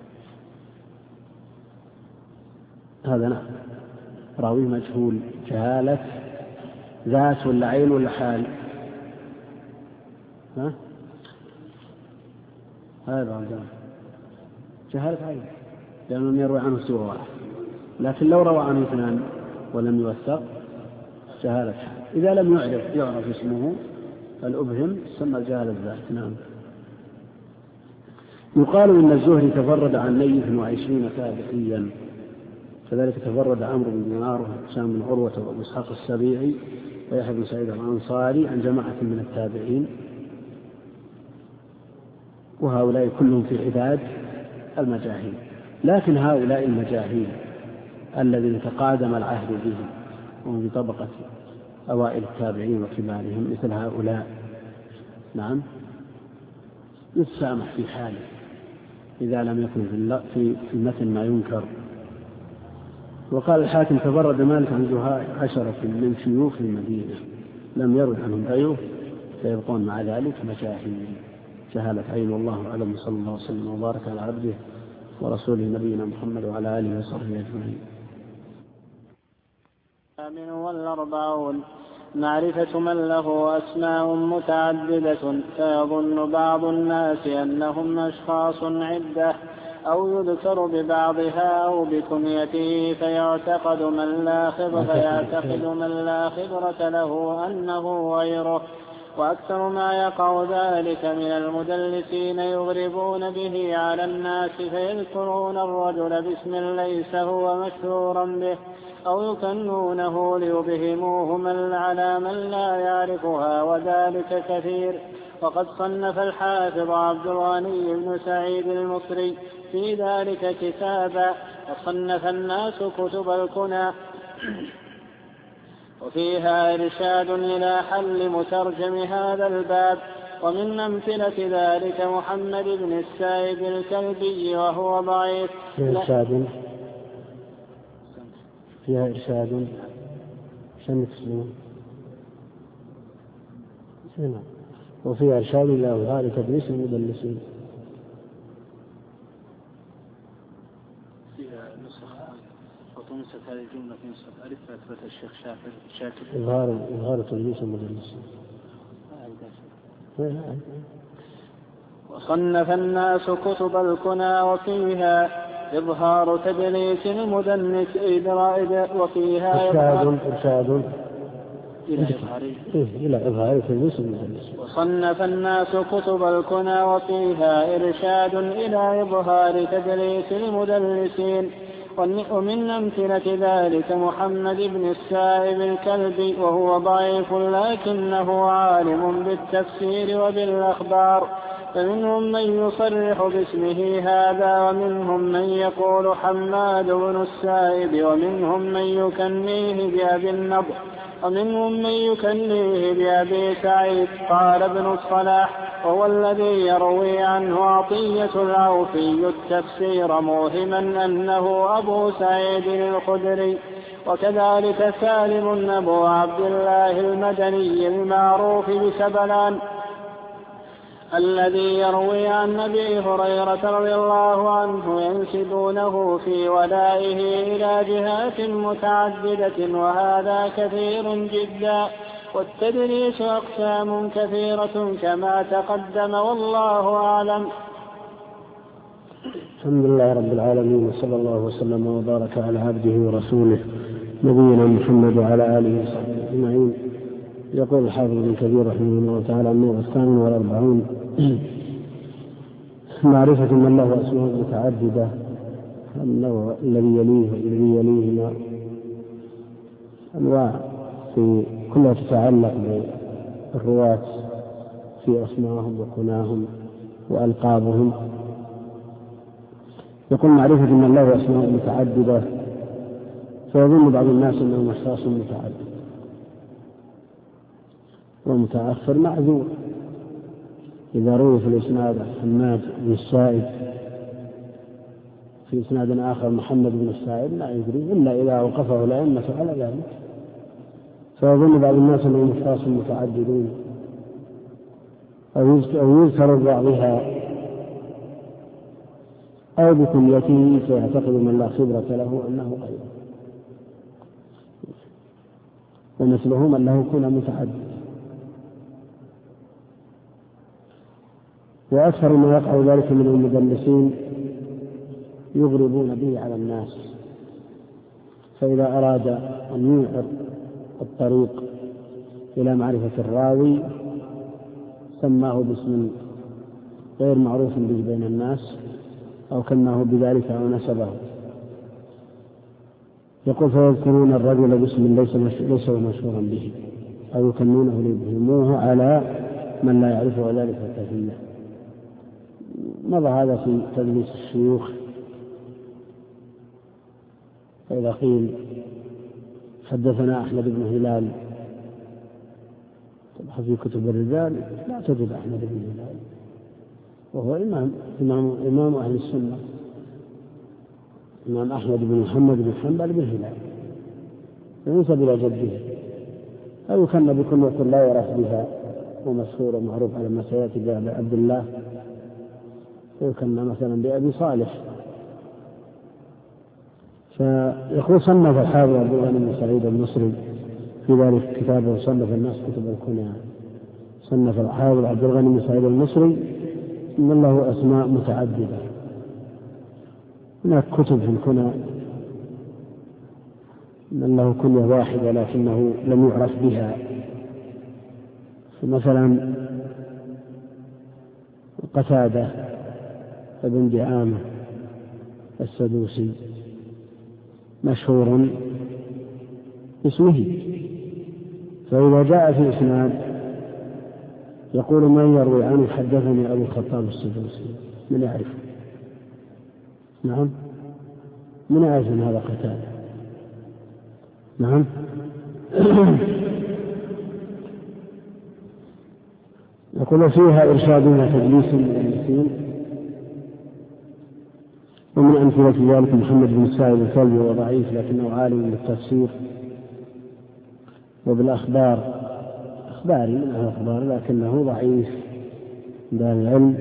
هذا نعم راوي مجهول، جهالة ذات ولا عين ولا حال؟ هذا جهالة عين لأنه يروي عنه سوى واحد، لكن لو روى عنه اثنان ولم يوثق جهالة حال. إذا لم يعرف اسمه فالأبهم سمى جهالة ذات. نعم. يقال إن الزهري تفرد عن 120 تابعيا، كذلك تفرد عمرو بن دينار وهشام بن عروة وأبو إسحاق السبيعي ويحيى بن سعيد الأنصاري عن جماعة من التابعين، وهؤلاء كلهم في عداد المجاهيل. لكن هؤلاء المجاهيل الذين تقادم العهد بهم وهم بطبقة أوائل التابعين وكبارهم مثل هؤلاء، نعم، يتسامح في حاله إذا لم يكن في المتن ما ينكر. وقال الحاكم تفرد مالك عن 10 من شيوخ المدينة لم يرد عنهم غيره فيبقون مع ذلك مجاهيل جهالة عين. والله أعلم. صلى الله وسلم وبارك على عبده ورسوله نبينا محمد وعلى آله وصحبه أجمعين. 48 معرفة من له أسماء متعددة، فيظن بعض الناس أنهم أشخاص عدة أو يذكر ببعضها أو بكنيته فيعتقد من لا خبرة له أنه غيره. وأكثر ما يقع ذلك من المدلسين يغربون به على الناس فيذكرون الرجل باسم ليس هو مشهورا به أو يكنونه ليبهموه على من لا يعرفها، وذلك كثير. وقد صنف الحافظ عبد الغني بن سعيد المصري في ذلك كتابا، وصنف الناس كتب الكنى وفيها إرشاد إلى حل مترجم هذا الباب. ومن أمثلة ذلك محمد بن السائب الكلبي وهو ضعيف. فيها إرشاد وفيها إرشاد إلى أظهار تدريس المدلسين. فيها نسخ وتنسخ هذه الجملة في نسخة ألف فأثبت الشيخ شاكر إظهار تدريس المدلسين. وصنف الناس كتب الكنى وفيها إظهار تدليس المدنس وفيها إرشاد إلى إظهار تدليس المدلس. وصنف الناس كتب الكنى وفيها إرشاد إلى إظهار تدليس المدلسين. ومن أمثلة ذلك محمد بن السائب الكلبي وهو ضعيف لكنه عالم بالتفسير وبالأخبار، فمنهم من يصرح باسمه هذا، ومنهم من يقول حماد بن السائب، ومنهم من يكنيه بأبي النضر، ومنهم من يكنيه بأبي سعيد. قال ابن الصلاح وهو الذي يروي عنه عطية العوفي التفسير موهما أنه أبو سعيد الخدري. وكذلك سالم أبو عبد الله المدني المعروف بسبلان الذي يروي عن أبي هريرة رضي الله عنه ينسبونه في ولائه إلى جهات متعددة، وهذا كثير جدا. والتدريس أقسام كثيرة كما تقدم، والله أعلم. الحمد لله رب العالمين، وصلى الله وسلم وبارك على عبده ورسوله نبينا محمد وعلى آله وصحبه أجمعين. يقول الحافظ ابن كثير رحمه الله تعالى: النوع 42 معرفة من له أسماء متعددة. النوع الذي يليه أنواع في كلها تتعلق بالرواة في أسمائهم وكناهم وألقابهم. يقول معرفة من له أسماء متعددة، فيظن بعض الناس أنهم أشخاص متعدد، ومتأخر معذور. إذا روي في الإسناد حماد بن السائب، في إسناد آخر محمد بن السائب، لا يدري إلا إذا أوقفه الأئمة على ذلك، فيظن بعض الناس أنهم أشخاص متعددون، أو يذكر بعضها أو بكنيته فيعتقد من لا خبرة له أنه غيره. ومثله من له كنى متعدد. وأكثر ما يقع ذلك من المدلسين يغربون به على الناس فإذا أراد أن يوعر الطريق إلى معرفة الراوي سماه باسم غير معروف به بين الناس أو كناه بذلك أو نسبه. يقول فيذكرون الرجل باسم ليس مشهورا به أو يكنونه ليبهموه على من لا يعرفه ذلك الكثير. مضى هذا في تدليس الشيوخ، فإذا قيل حدثنا أحمد بن هلال تبحث في كتب الرجال لا تجد أحمد بن هلال، وهو إمام أهل السنة، إمام أحمد بن محمد بن حنبل بن هلال ينسب إلى جده، أو يكن بكل لا يعرف بها ومشهور ومعروف على ما سيأتي بأبي عبد الله، ويكن مثلا بأبي صالح. فيقول صنف الحافظ عبد الغني بن سعيد المصري في ذلك كتابه صنف الناس كتب الكنى. صنف الحافظ عبد الغني بن سعيد المصري إن له أسماء متعددة، هناك كتب في الكنى إن له كنية واحدة لكنه لم يعرف بها، مثلا قتادة ابن دعامة السدوسي مشهور اسمه، فإذا جاء في إسناد يقول من يروي عنه حدثني أبو الخطاب السدوسي، من يعرف؟ نعم، من يعرف من هذا قتادة؟ نعم. يقول فيها إرشادنا تدليس المؤلفين، ومن أمثلة ذلك محمد بن سعيد الكلبي وضعيف لكنه عالم بالتفسير وبالأخبار، أخباري من الأخبار لكنه ضعيف دار العلم،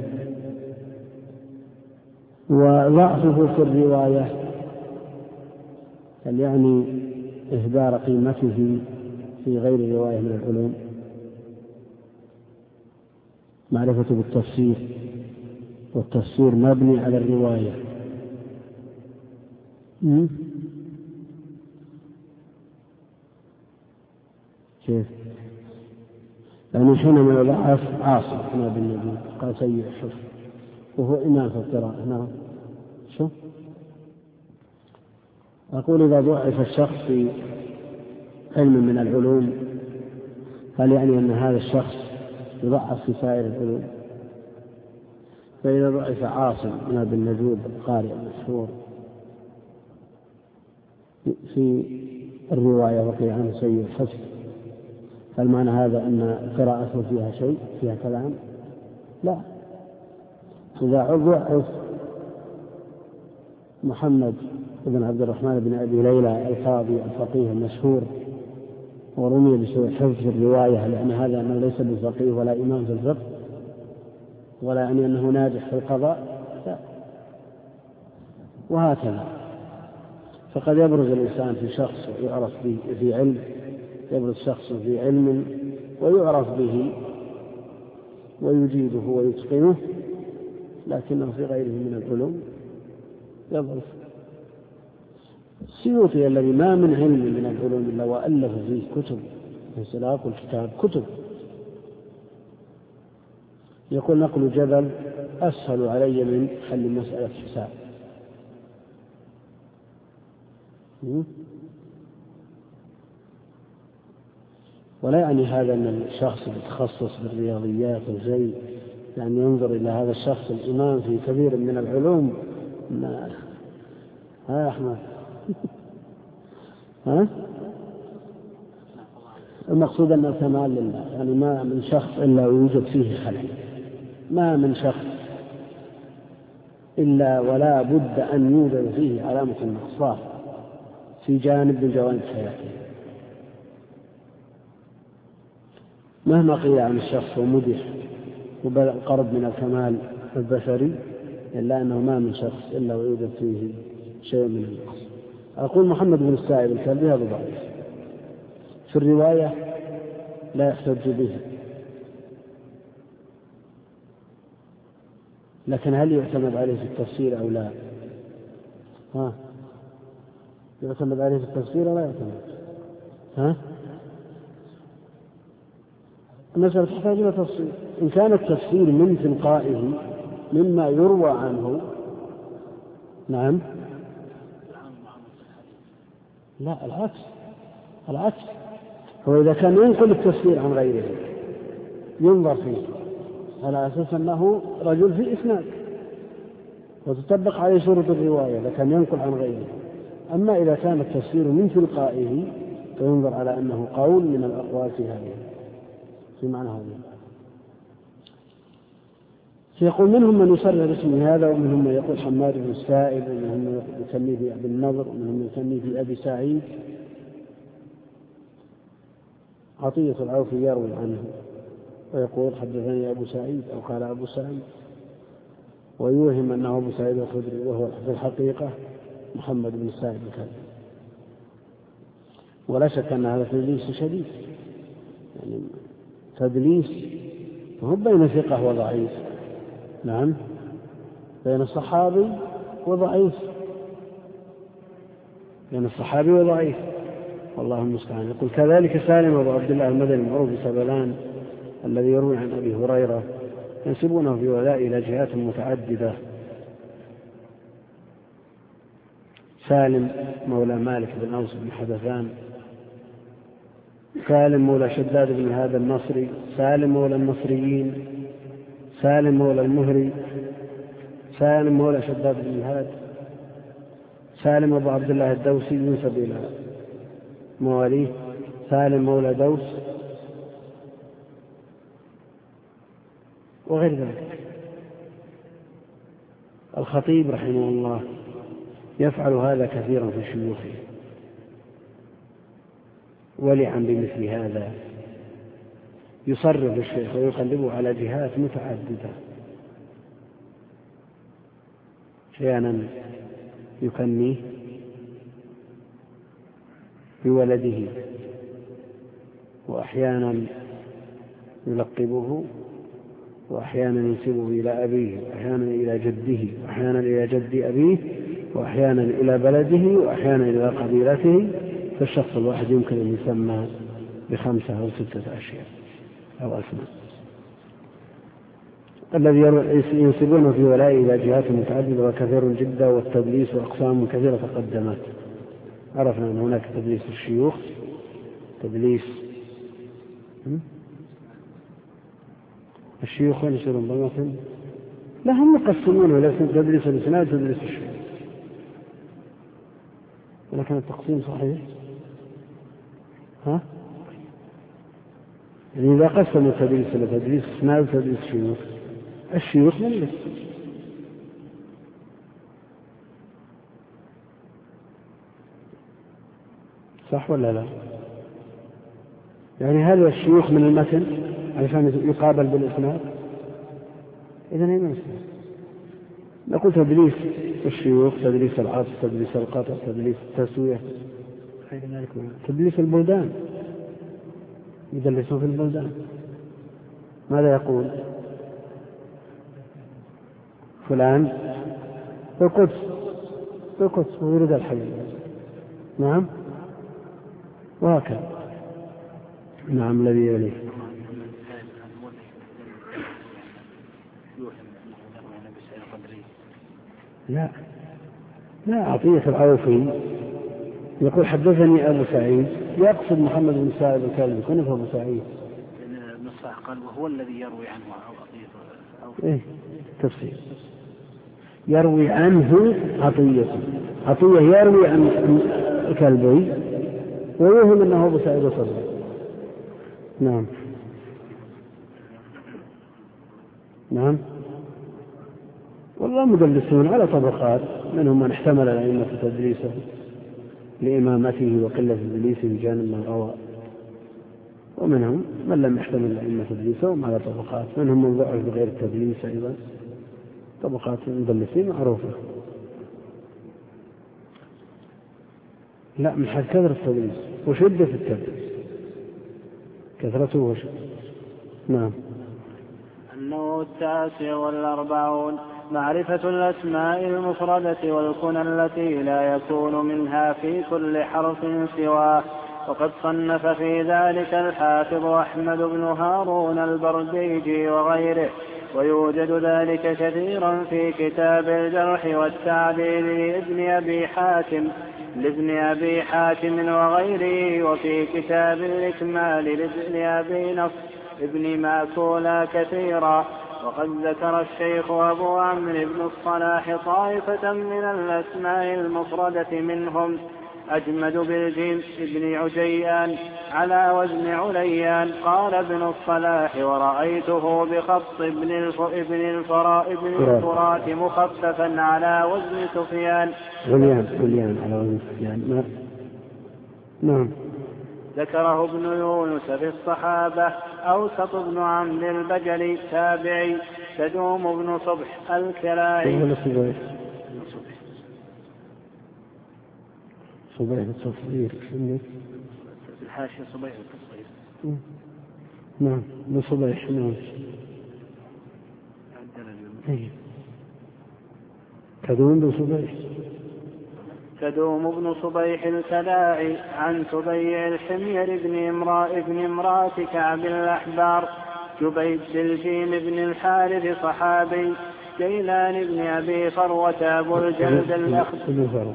وضعفه في الرواية يعني إهدار قيمته في غير الرواية من العلوم، معرفة بالتفسير، والتفسير مبني على الرواية. كيف؟ يعني حينما ضعف عاصم هنا بالنبي قال سيء الحفظ وهو إمام في القراءة. نعم. شو؟ أقول إذا ضعف الشخص في علم من العلوم هل يعني أن هذا الشخص يضعف في سائر العلوم؟ فإذا ضعف عاصم هنا بالنجوب القارئ المشهور في الرواية وقيل عنه سيء الحفظ، هل معنى هذا أن قراءته فيها شيء، فيها كلام؟ لا. إذا ضعف محمد بن عبد الرحمن بن أبي ليلى القاضي الفقيه المشهور ورمي بسوء حفظ الرواية لأن هذا من ليس بفقيه ولا إمام في الفقه ولا يعني أنه ناجح في القضاء، لا. وهكذا فقد يبرز الإنسان في شخص يعرف به في علم، يبرز شخص في علم ويعرف به ويجيده ويتقنه، لكنه في غيره من العلوم يضعف. السيوطي الذي ما من علم من العلوم إلا وألف فيه كتب، في سلاق الكتاب كتب، يقول نقل جبل أسهل علي من حل مسألة حساب. ولا يعني هذا أن الشخص يتخصص بالرياضيات والزي يعني ينظر إلى هذا الشخص الإمام في كثير من العلوم. ها أحمد ها؟ المقصود أن الكمال لله، يعني ما من شخص إلا ويوجد فيه خلل، ما من شخص إلا ولا بد أن يوجد فيه علامة النقصان في جانب من جوانب حياته. مهما قيل عن الشخص ومدح وقرب من الكمال البشري إلا أنه ما من شخص إلا ويوجد فيه شيء من النقص. أقول محمد بن السائب الكلبي هذا ضعيف في الرواية لا يحتج به، لكن هل يعتمد عليه في التفسير أو لا؟ يعتمد عليه في التفسير ولا يعتمد؟ ها؟ المسألة تحتاج إلى تفصيل. إن كان التفسير من تلقائه مما يروى عنه، نعم، لا العكس، هو إذا كان ينقل التفسير عن غيره ينظر فيه على أساس أنه رجل في إسناد وتطبق عليه شروط الرواية إذا كان ينقل عن غيره. أما إذا كان التفسير من تلقائه فينظر على أنه قول من الأقوال في هذه في معنى هذا. يقول منهم من يصرح باسم هذا، ومنهم من يقول حماد بن السائب، ومنهم من يسميه بأبي النضر، ومنهم من يسميه بأبي سعيد. عطية العوفي يروي عنه ويقول حدثني أبو سعيد أو قال أبو سعيد، ويوهم أنه أبو سعيد الخدري، وهو في الحقيقة محمد بن السائب الكاذب. ولا شك أن هذا تدليس شديد، يعني تدليس هو بين ثقة وضعيف، نعم، بين الصحابي وضعيف، بين الصحابي وضعيف، والله المستعان. يقول كذلك سالم أبو عبد الله المدني المعروف بسبلان الذي يروي عن أبي هريرة ينسبونه في ولاء إلى جهات متعددة. سالم مولى مالك بن أوس بن حدثان، سالم مولى شداد بن هذا النصري، سالم مولى النصريين، سالم مولى المهري، سالم مولى شداد بن الهاد، سالم أبو عبد الله الدوسي ينسب إلى مواليه، سالم مولى دوس، وغير ذلك. الخطيب رحمه الله يفعل هذا كثيرا في شيوخه، ولعا بمثل هذا يصرف الشيخ ويقلبه على جهات متعددة، أحيانا يكنيه بولده، وأحيانا يلقبه، وأحيانا ينسبه إلى أبيه، وأحيانا إلى جده، وأحيانا إلى جد أبيه، وأحيانا إلى بلده، وأحيانا إلى قبيلته. فالشخص الواحد يمكن أن يسمى ب5 أو 6 أشياء أو أسماء. الذي ينسبونه في ولاء إلى جهات متعددة وكثير جدا، والتدليس وأقسام كثيرة تقدمت. عرفنا أن هناك تدليس الشيوخ، تدليس الشيوخ ينشرون بالمثل، لا هم يقسمونه لكن تدليس الإسناد تدليس الشيوخ، ولكن التقسيم صحيح. ها؟ يعني إذا قسم التدليس إلى تدليس إسناد وتدليس شيوخ، الشيوخ من لك، صح ولا لا؟ يعني هل الشيوخ من المتن عشان يقابل بالإسناد؟ إذن أي مسألة؟ نقول تدليس الشيوخ، تدليس العطف، تدليس القطع، تدليس التسوية، تدليس البلدان، يدلسون في البلدان. ماذا يقول فلان في القدس ويريد الحي، نعم، وهكذا. نعم الذي يليه. لا عطية العوفي يقول حدثني أبو سعيد، يقصد محمد بن سعيد الكاذب، كنف أبو سعيد. ابن الصلاح قال وهو الذي يروي عنه عطية. إيه تفسير، يروي عنه عطية يروي عن الكلبي ويوهم أنه أبو سعيد الخدري. نعم والله مدلسون على طبقات، منهم من احتمل الأئمة تدليسه لإمامته وقلة تدليسه بجانب من روى، ومنهم من لم يحتمل الأئمة تدليسهم على طبقات، منهم من ضعف بغير التدليس أيضا. طبقات المدلسين معروفة، لا من حيث كثرة التدليس وشدة التدليس، كثرته وشدة. نعم. النوع 49 معرفة الأسماء المفردة والكنى التي لا يكون منها في كل حرف سواه. وقد صنف في ذلك الحافظ أحمد بن هارون البرديجي وغيره، ويوجد ذلك كثيرا في كتاب الجرح والتعديل لابن أبي حاتم وغيره، وفي كتاب الإكمال لابن أبي نصر ابن ماكولا كثيرا. وقد ذكر الشيخ أبو عمرو بن الصلاح طائفة من الأسماء المفردة منهم أجمد بالجيم ابن عجيان على وزن عليان. قال ابن الصلاح: ورأيته بخط ابن الفرات مخففا على وزن سفيان. عليان على وزن سفيان. نعم. ذكره ابن يونس في الصحابة. أوسط بن عمرو البجلي تابعي. تدوم بن صبح الكلاعي. صبيح التصغير الحاشية صبيح التصغير. نعم بصبيح. نعم. تدوم بصبيح. تدوم بن صبيح الكلاعي عن تبيع الحمير ابن امرأة كعب الأحبار. جبيد بالجيم بن الحارث صحابي. جيلان بن أبي فروة أبو الجلد الأخضر.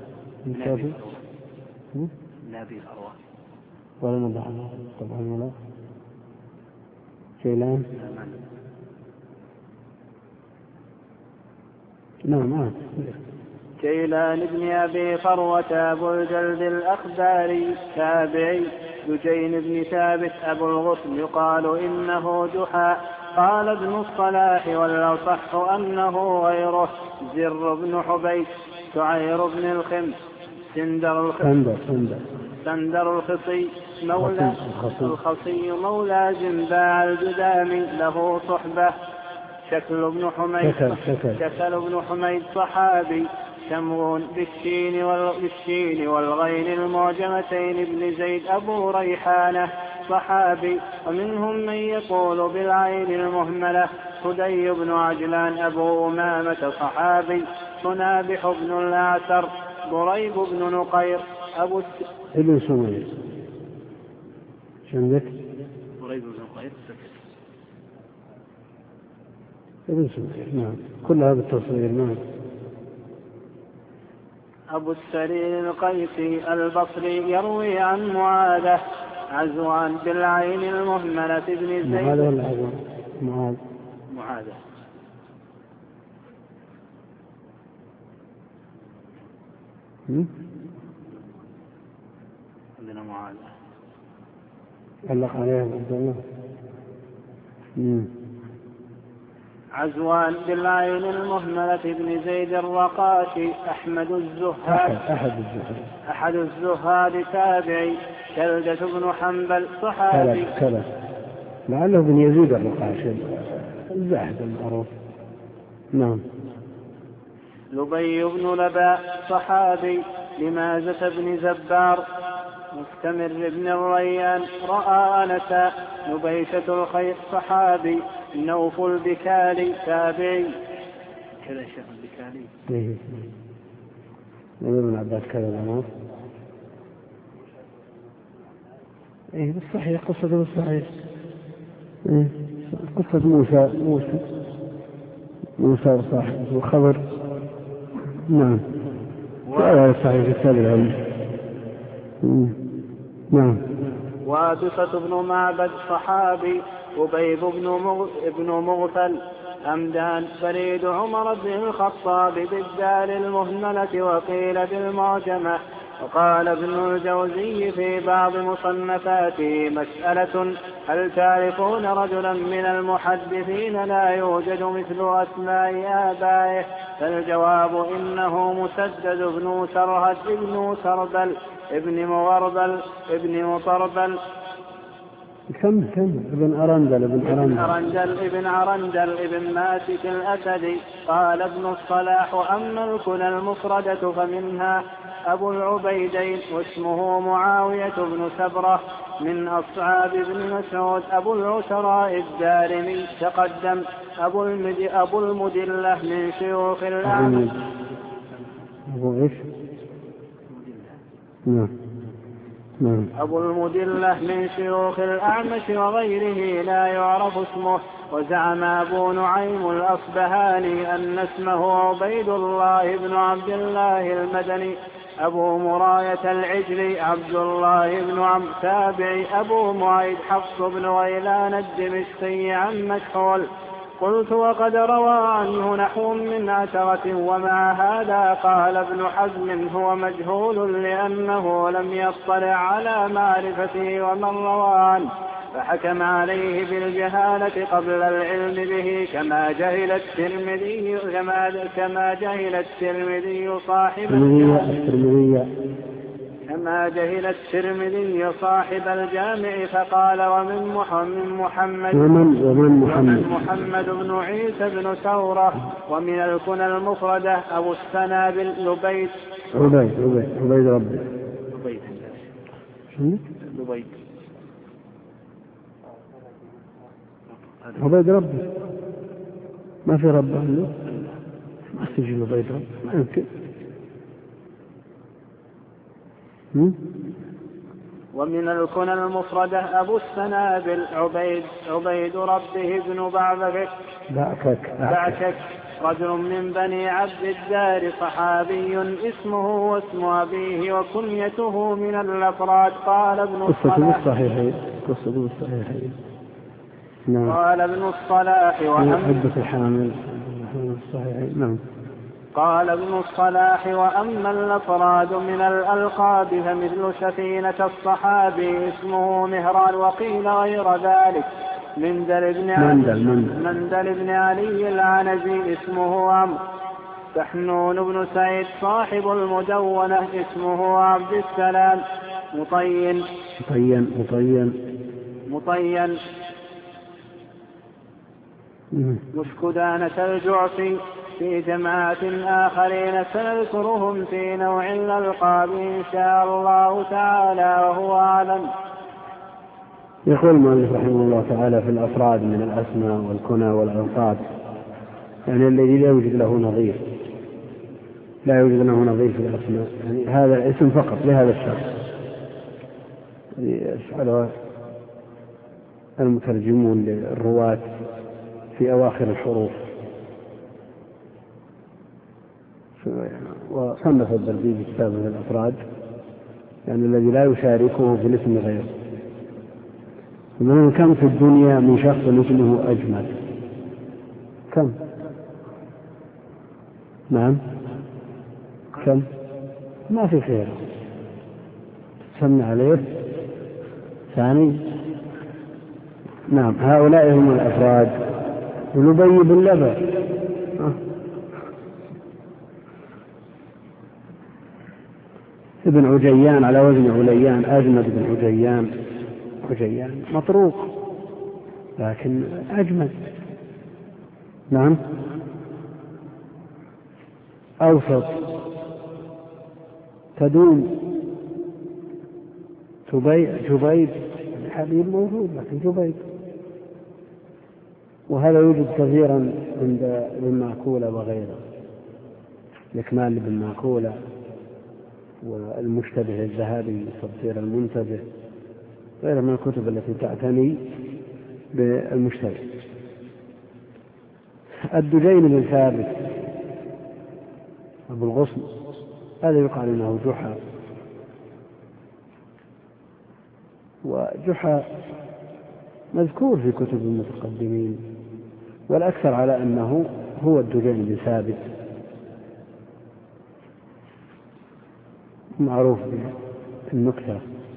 نبي فروة ولا نضع طبعا ولا جيلان. نعم. جيلان بن أبي فروة أبو الجلد الأخباري تابعي. دجين بن ثابت أبو الغصن يقال إنه جحا. قال ابن الصلاح: والأصح أنه غيره. زر بن حبيب. شعير بن الخمس. سندر الخصي مولى جنباع الجدام له صحبة. شكل بن حميد صحابي. شمرون بالشين والغين المعجمتين بن زيد أبو ريحانة صحابي. ومنهم من يقول بالعين المهملة. خدي بن عجلان أبو أمامة صحابي. صنابح بن الأعتر. ضريب بن نقير أبو ابن سمير. عندك ضريب بن نقير ابن سمير. نعم. كل هذا التصوير. نعم. أبو السرير القيسي البصري يروي عن معاذة. عزوان بالعين المهملة بن زيد. معاذ ولا عزوان؟ معاذة. عندنا معاذة. علق عليها عبد الله. عزوان بالعين المهملة بن زيد الرقاشي. أحد الزهاد تابعي. كلدة بن حنبل صحابي. لعله بن يزيد الرقاشي الزاهد المعروف. نعم. لبي بن لباء صحابي. لمازة بن زبار. مستمر بن الريان رأى أنسا. نبيشة الخير صحابي. نوف البكالي تابعي. كذا شيخ البكالي. ابن عباس كذا الأمر. بالصحيح. قصة بالصحيح. قصة موسى وصاحبه وخبر. نعم. هذا صحيح في كتاب العلم. نعم. وابصة بن معبد صحابي. وبيب بن مغفل. همدان فريد عمر بن الخطاب بالدال المهملة وقيل بالمعجمة. وقال ابن الجوزي في بعض مصنفاته: مسألة: هل تعرفون رجلا من المحدثين لا يوجد مثل أسماء آبائه؟ فالجواب: إنه مسدد بن سرهد ابن سربل ابن مغربل ابن مطربل ابن أرندل ابن ماسك الأسدي. قال ابن الصلاح: أما الكنى المفردة فمنها أبو العبيدين واسمه معاوية بن سبرة من أصحاب ابن مسعود. أبو العسراء الدارمي تقدم. أبو المدلة من شيوخ الأعمش. أبو المدلة من شيوخ الأعمش وغيره لا يعرف اسمه. وزعم أبو نعيم الأصبهاني أن اسمه عبيد الله بن عبد الله المدني. أبو مراية العجلي عبد الله بن عم تابعي. أبو معيد حفص بن غيلان الدمشقي عن مكحول. قلت وقد روى عنه نحو من 10 ومع هذا قال ابن حزم هو مجهول لأنه لم يطلع على معرفته ومن روى عنه، فحكم عليه بالجهالة قبل العلم به كما جهل الترمذي صاحب الجامع فقال ومن محمد بن عيسى بن ثورة. ومن الكنى المفردة أبو السنابل عبيد ربي ما في رب عنده، ما تجي عبيد ربي ما يمكن. ومن الكنى المفردة أبو السنابل عبيد ربه بن بعكك رجل من بني عبد الدار صحابي اسمه واسم أبيه وكنيته من الأفراد. قال ابن الصلاح وأما الأفراد من الألقاب فمثل سفينة الصحابي اسمه مهران. وقيل غير ذلك مندل بن علي العنزي اسمه عمرو. سحنون بن سعيد صاحب المدونة اسمه عبد السلام. مطين مشكدانة الجعفي في جماعة آخرين سنذكرهم في نوع الألقاب إن شاء الله تعالى وهو أعلم. يقول المؤلف رحمه الله تعالى في الأفراد من الأسماء والكنى والألقاب، يعني الذي لا يوجد له نظير في الأسماء، يعني هذا الاسم فقط لهذا الشخص يسأله المترجمون للرواة في أواخر الحروف. وصنف البردي كتابه في الأفراد، يعني الذي لا يشاركه في الاسم غيره. ومن كم في الدنيا من شخص اسمه أجمل؟ كم؟ نعم كم؟ ما في خير. سمع عليه ثاني. نعم هؤلاء هم الأفراد. ولبي بن لبن ابن عجيان على وزن عليان، أجمد بن عجيان مطروق لكن أجمد. نعم أوسط تدوم جبيد حبيب موجود لكن جبيد. وهذا يوجد كثيرا عند ابن معقولة وغيره، الإكمال لابن معقولة والمشتبه الذهبي تفسير المنتبه، غير من الكتب التي تعتني بالمشتبه. الدجين بن ثابت أبو الغصن هذا يقال إنه جحا، وجحا مذكور في كتب المتقدمين، والأكثر على أنه هو الدجين بن ثابت، معروف بالنكتة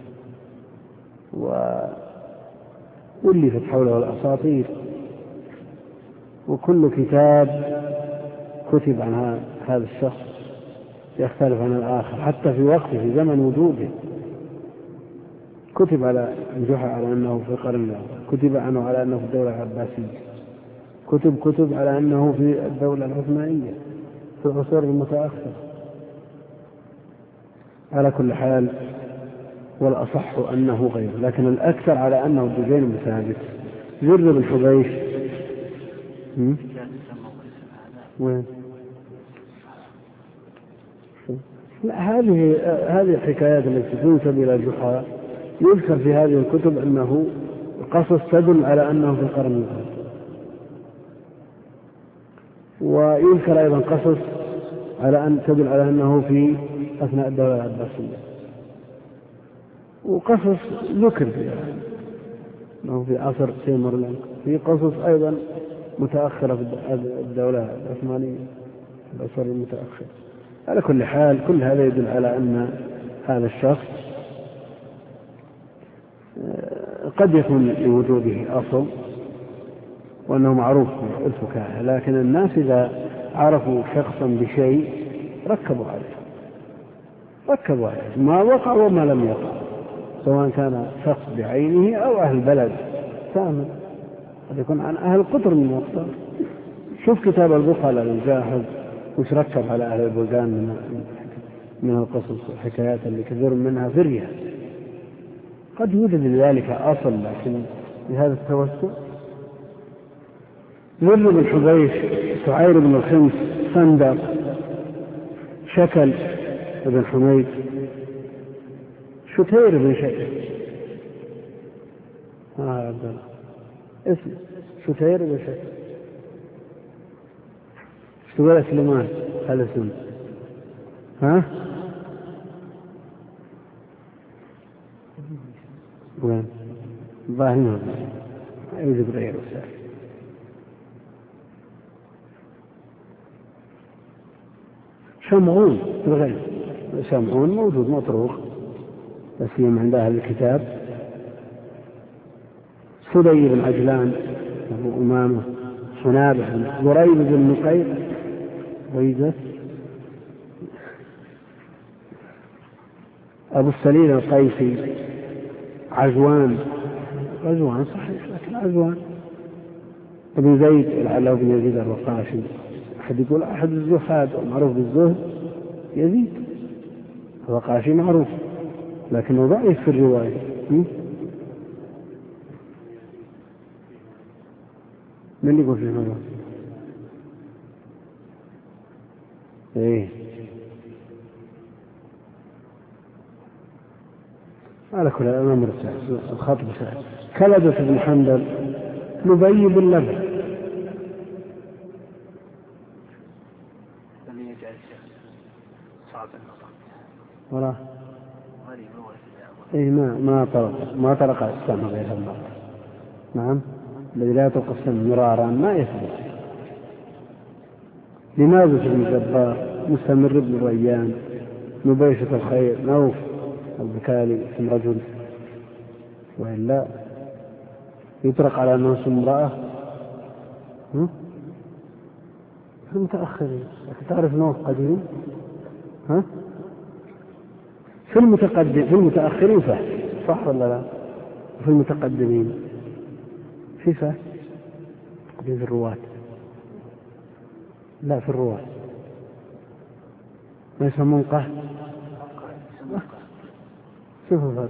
وألفت حوله الأساطير. وكل كتاب كتب عن هذا الشخص يختلف عن الآخر، حتى في وقته في زمن وجوده كتب على جحا على أنه في القرن الأول، كتب عنه على أنه في الدولة العباسية، كتب على أنه في الدولة العثمانية في العصور المتأخرة. على كل حال والأصح أنه غير، لكن الأكثر على أنه الدجين بن ثابت. زر بن حبيش وين؟ لا، هذه الحكايات التي تنسب إلى جحا يذكر في هذه الكتب أنه قصص تدل على أنه في القرن الثالث، ويذكر أيضا قصص على أن تدل على أنه في أثناء الدولة العباسية، وقصص ذكر فيها أنه في عصر تيمور لانك، في قصص أيضا متأخرة في الدولة العثمانية في العصر المتأخر. على كل حال كل هذا يدل على أن هذا الشخص قد يكون لوجوده أصل وأنه معروف الفكاهة، لكن الناس إذا عرفوا شخصا بشيء ركبوا عليه ما وقع وما لم يقع، سواء كان شخص بعينه أو أهل بلد كامل، قد يكون عن أهل قطر من الأقطار. شوف كتاب البخل للجاحظ وش ركب على أهل البلدان من القصص والحكايات اللي كثير منها فرية. قد يوجد لذلك أصل، لكن بهذا التوسع. زر بن حبيش، سعير بن الخمس، صندق، شكل بن حميد، شتير بن شكل، عبد الله اسم شتير بن شكل، اشتغل سليمان هذا اسم وين ظاهر ما يوجد غيره. شمعون الغير، شمعون موجود مطروق تسليم عند أهل الكتاب. سدي بن عجلان، أبو أمامة، حنابة، ضريب بن نقير، ويزة، أبو السليل القيسي، عجوان صحيح لكن عجوان، ابن زيد العلاء بن يزيد الرقاشي، أحد يقول أحد الزهاد معروف بالزهد يزيد الرقاشي معروف لكنه ضعيف في الرواية. من يقول في هذا؟ إيه على كل الأمر سهل، الخطب سهل. كلبة بن حنبل، لبي بن لبن، ولا إيه ما طرق السمع غير الله. نعم، الذي لا يطرق السمع مرارا ما يثبت. لماذا في الجبار، مستمر بن ريان، نبيشة الخير، نوف البكالي اسم رجل، وإلا يطرق على أنه اسم امرأة في المتأخرين. تعرف نوف قديم في المتأخرين فهم، صح ولا لا؟ في المتقدمين في فهم في الرواة، لا في الرواة ما يسمون قه. شوفوا الفرق.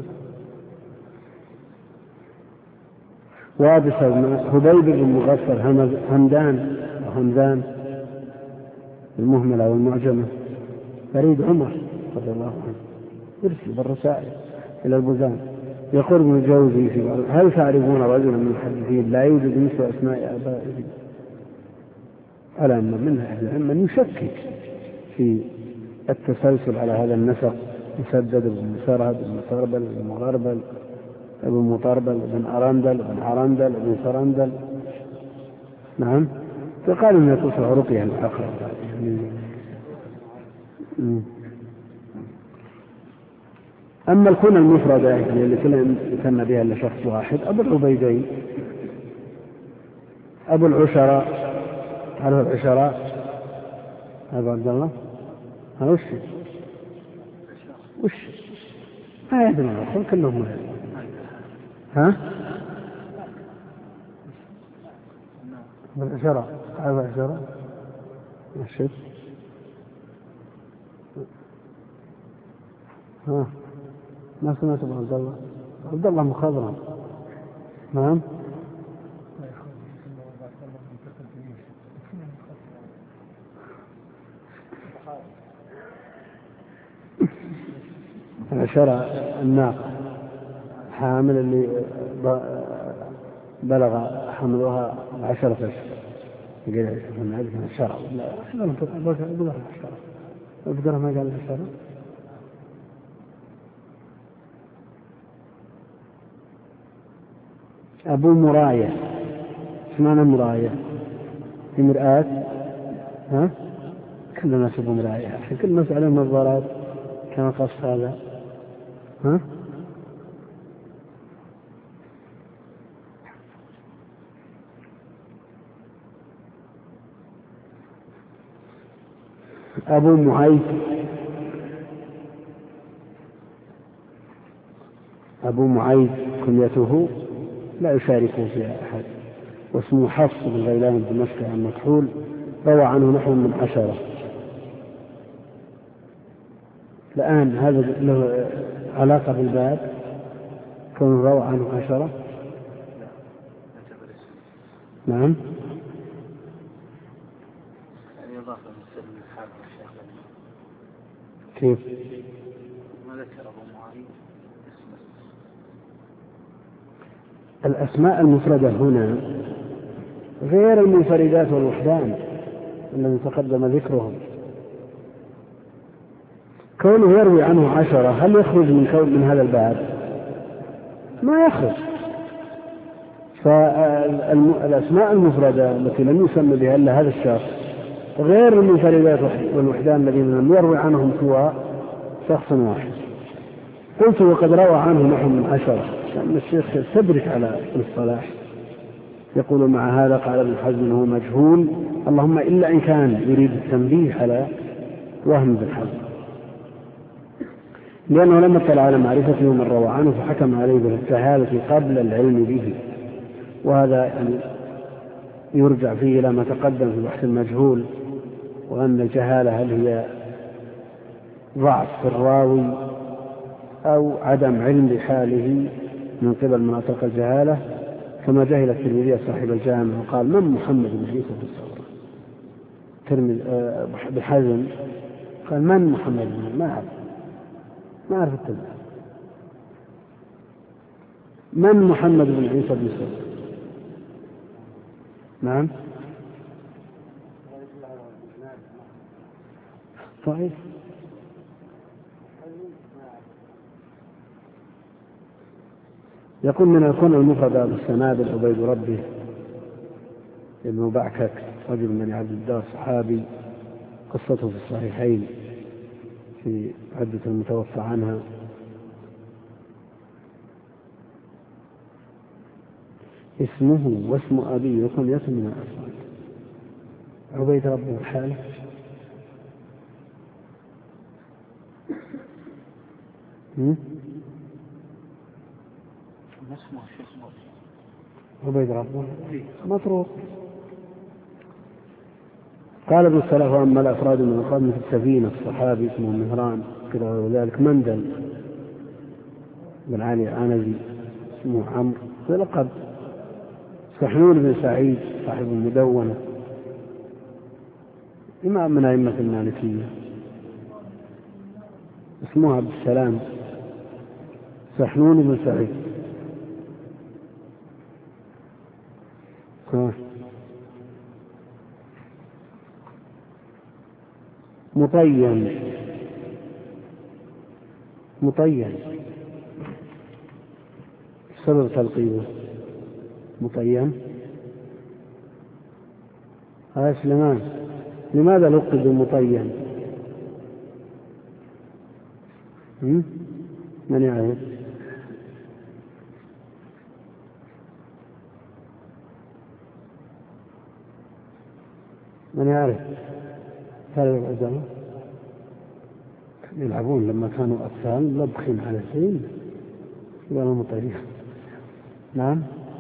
وابس هبيب بن مغفر، همدان المهملة والمعجمة، فريد عمر رضي الله عنه يرسل بالرسائل إلى البلدان. يقول ابن الجوزي في هل تعرفون رجلا من المحدثين لا يوجد مثل أسماء آبائه؟ ألا أن منها أهل العلم من يشكك في التسلسل على هذا النسق، مسدد بن مسرهد بن سربل بن مغربل ابن مطربل بن أرندل بن عرندل بن سرندل. نعم، فقال إنها تصبح رقية الآخرة. أما الكنى المفردة اللي كلهم يكن بها إلا شخص واحد، أبو العبيدين، أبو العشراء، تعرف العشراء؟ أبو عبد الله هذا وش ما يدري أقول كلهم مهم. بالعشراء، تعرف العشراء؟ الشيخ ها ما سمعت أبو عبد الله؟ عبد الله مخضرم. نعم. شرع الناقة حامل اللي بلغ حملها 10 أشهر يقول من عندنا الشرع. لا أقدر ما قال الشرع. أبو مراية، ايش معنى مراية؟ في مرآة؟ ها؟ كل الناس أبو مراية، كل الناس عليهم نظارات كما قص هذا. ها؟ أبو معيط، أبو معيط كنيته لا يشاركه فيها أحد، واسمه حفص بن غيلان الدمشقي عن مكحول، روى عنه نحو من 10. الآن هذا له علاقة بالباب كون روى عنه 10؟ نعم. كيف؟ ما ذكر أبو معاوية الأسماء المفردة هنا غير المنفردات والوحدان الذي تقدم ذكرهم. كونه يروي عنه 10 هل يخرج من هذا الباب؟ ما يخرج. فالأسماء المفردة التي لم يسمى بها إلا هذا الشخص غير المنفردات والوحدان الذين لم يروي عنهم سوى شخص واحد. قلت وقد روى عنه نحو من 10، لأن الشيخ يستدرك على الصلاح يقول مع هذا قال ابن حزم هو مجهول، اللهم إلا إن كان يريد التنبيه على وهم ابن حزم، لأنه لما اطلع على معرفته من روى عنه فحكم عليه بالجهالة قبل العلم به، وهذا يعني يرجع فيه إلى ما تقدم في بحث المجهول، وأن الجهالة هل هي ضعف في الراوي أو عدم علم بحاله من قبل مناطق الجهالة، كما جهل الترمذي صاحب الجامع وقال من محمد بن عيسى في الثورة. بحزم قال من محمد بن، ما أعرف الترمذي من محمد بن عيسى بن الثورة. نعم صحيح. يقول من الكون المفرد بالسنابل عبيد ربه ابن بعكك رجل من عبد الدار صحابي، قصته في الصحيحين في عدة المتوفى عنها. اسمه واسم أبيه وكنية من الأسماء عبيد ربه الحالي. عبيد ربه مطروق. قال ابن السلف وأما الأفراد من الأفراد مثل سفينة الصحابي اسمه مهران كذا وذلك، مندل بن علي العنزي اسمه عمرو ولقب، سحنون بن سعيد صاحب المدونة إمام من أئمة المالكية اسمه عبد السلام سحنون بن سعيد. مطين سبب تلقيبه مطين. هذا سليمان لماذا لقب مطين؟ من يعرف؟ من يعرف؟ هذا العزمة يلعبون لما كانوا أطفال لبخين على سين ولا مطيح. نعم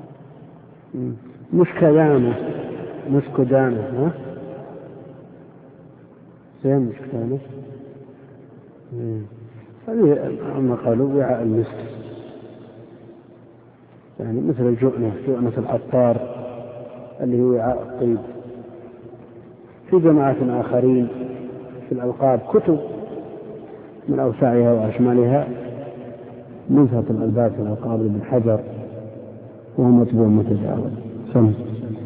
مسكدانة ها زين مسكدانة. هذه عما قالوا وعاء المسك، يعني مثل الجؤنة، جؤنة العطار اللي هو وعاء الطيب. في جماعة آخرين في الألقاب كتب من أوسعها وأشملها، نزهة الألباب في الألقاب لابن حجر وهو مطبوع متجاوز. سم.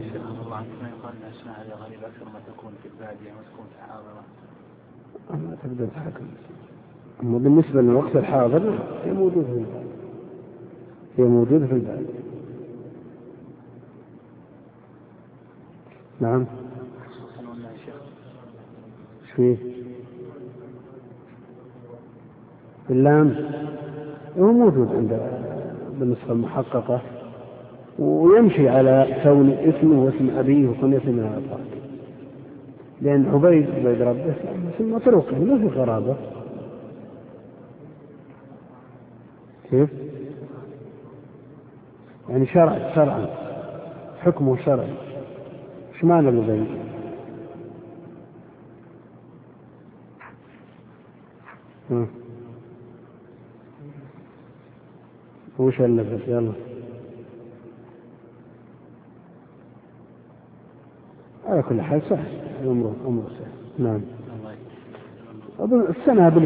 ما تقدر تحكم. أما بالنسبة للوقت الحاضر هي موجودة في البلد، هي موجودة في البلد. نعم. ايش فيه؟ اللام هو موجود عند بالنسبة المحققة، ويمشي على كون اسمه واسم أبيه وكنيته من الأطراف، لأن عبيد ربه اسم مطروق ما في غرابة. كيف؟ يعني شرعا حكمه شرعي. ايش معنى عبيد؟ وش اللفظ؟ يلا على كل حال سهل، أمره سهل. نعم. السنة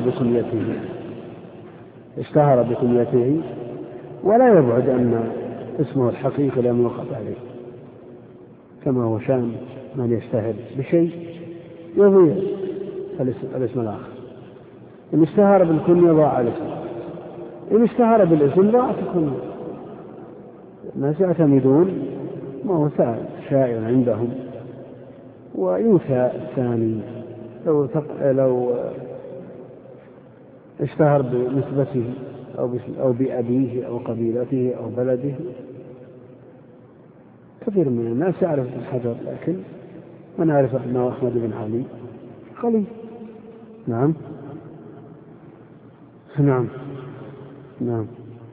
اشتهر بكنيته ولا يبعد أن اسمه الحقيقي لم يوقف عليه، كما هو شان من يشتهر بشيء يضيع الاسم الآخر. إن اشتهر بالكنية ضاع الاسم، إن اشتهر بالاسم ضاعت الكنية. الناس يعتمدون ما هو شائع عندهم، وينسى الثاني. لو اشتهر بنسبته أو بأبيه أو قبيلته أو بلده، كثير من الناس يعرف الحجر، لكن من يعرف أنه أحمد بن علي قليل. نعم. نعم. نعم.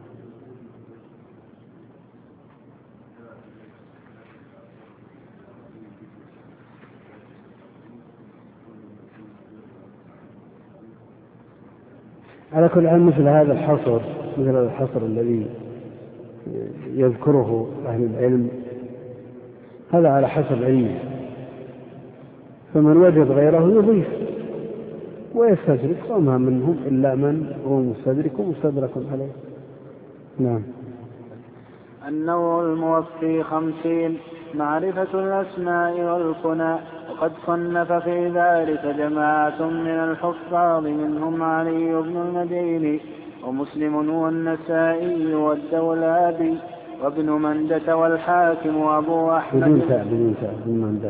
على كل حال مثل هذا الحصر الذي يذكره أهل العلم هذا على حسب علمه، فمن وجد غيره يضيف ويستدرك، وما منهم إلا من هو مستدرك ومستدرك عليه. نعم. النوع الموفي 50 معرفة الأسماء والكنى، وقد صنف في ذلك جماعة من الحفاظ منهم علي بن المديني ومسلم والنسائي والدولابي وابن مندة والحاكم وأبو أحمد بدون مندة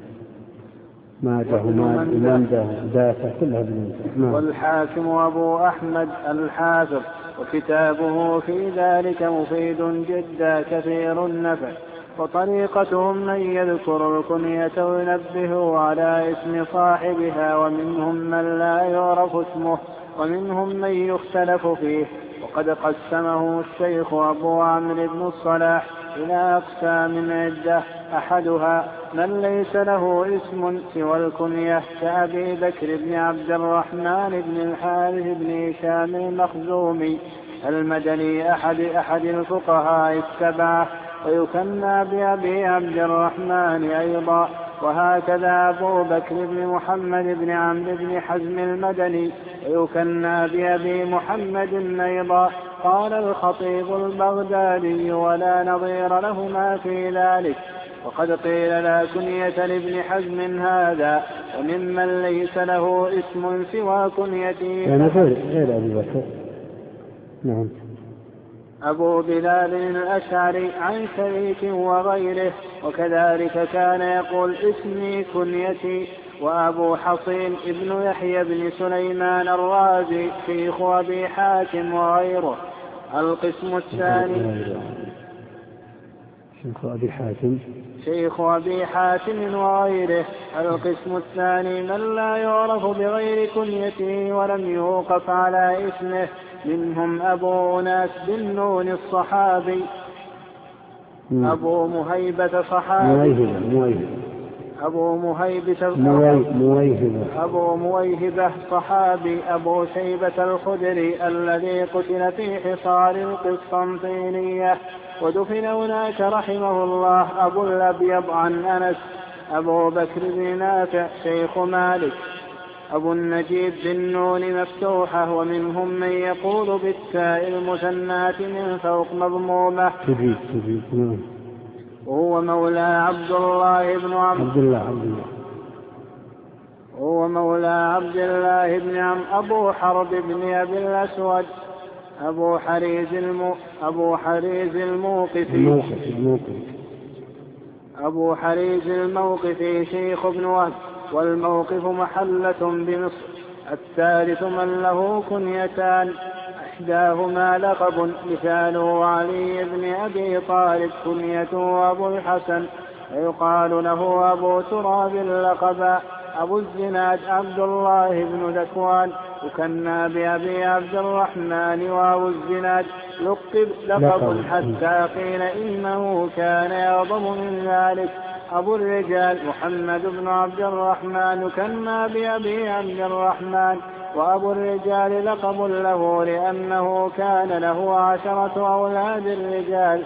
مندة دافع كلها بدون. والحاكم وأبو أحمد الحافظ، وكتابه في ذلك مفيد جدا كثير النفع. وطريقتهم من يذكر الكنية وينبه على اسم صاحبها، ومنهم من لا يعرف اسمه ومنهم من يختلف فيه. وقد قسمه الشيخ أبو عمرو بن الصلاح إلى أقسام عدة، أحدها من ليس له اسم سوى الكنية كأبي بكر بن عبد الرحمن بن الحارث بن هشام المخزومي المدني أحد الفقهاء السبعة، ويكنى بأبي عبد الرحمن أيضا. وهكذا أبو بكر بن محمد بن عمرو بن حزم المدني ويكنى بأبي محمد أيضا. قال الخطيب البغدادي ولا نظير لهما في ذلك. وقد قيل لا كنية لابن حزم هذا، وممن ليس له اسم سوى كنيته يعني غير أبي بكر. نعم. أبو بلال الأشعري عن شريك وغيره، وكذلك كان يقول اسمي كنيتي. وأبو حصين ابن يحيى بن سليمان الرازي شيخ أبي حاتم وغيره. القسم الثاني شيخ أبي حاتم وغيره. القسم الثاني من لا يعرف بغير كنيته ولم يوقف على اسمه، منهم أبو أناس بن نون الصحابي، أبو مهيبة صحابي، أبو مويهبة صحابي أبو شيبة الخدري الذي قتل في حصار القسطنطينية ودفن هناك رحمه الله. أبو الأبيض عن أنس أبو بكر بن نافع شيخ مالك. أبو النجيب بالنون مفتوحة ومنهم من يقول بالتاء المثناة من فوق مضمومة. وهو مولى عبد الله بن عم أبو حرب بن أبي الأسود أبو حريز الموقفي شيخ ابن وهب. والموقف محلة بمصر. الثالث من له كنيتان إحداهما لقب مثاله علي بن أبي طالب كنيته أبو الحسن ويقال له أبو تراب لقبا. أبو الزناد عبد الله بن ذكوان يكنى بأبي عبد الرحمن. وأبو الزناد لقب حتى قيل إنه كان يعظم من ذلك. أبو الرجال محمد بن عبد الرحمن يكنى بأبي عبد الرحمن. وأبو الرجال لقب له لأنه كان له 10 أولاد الرجال.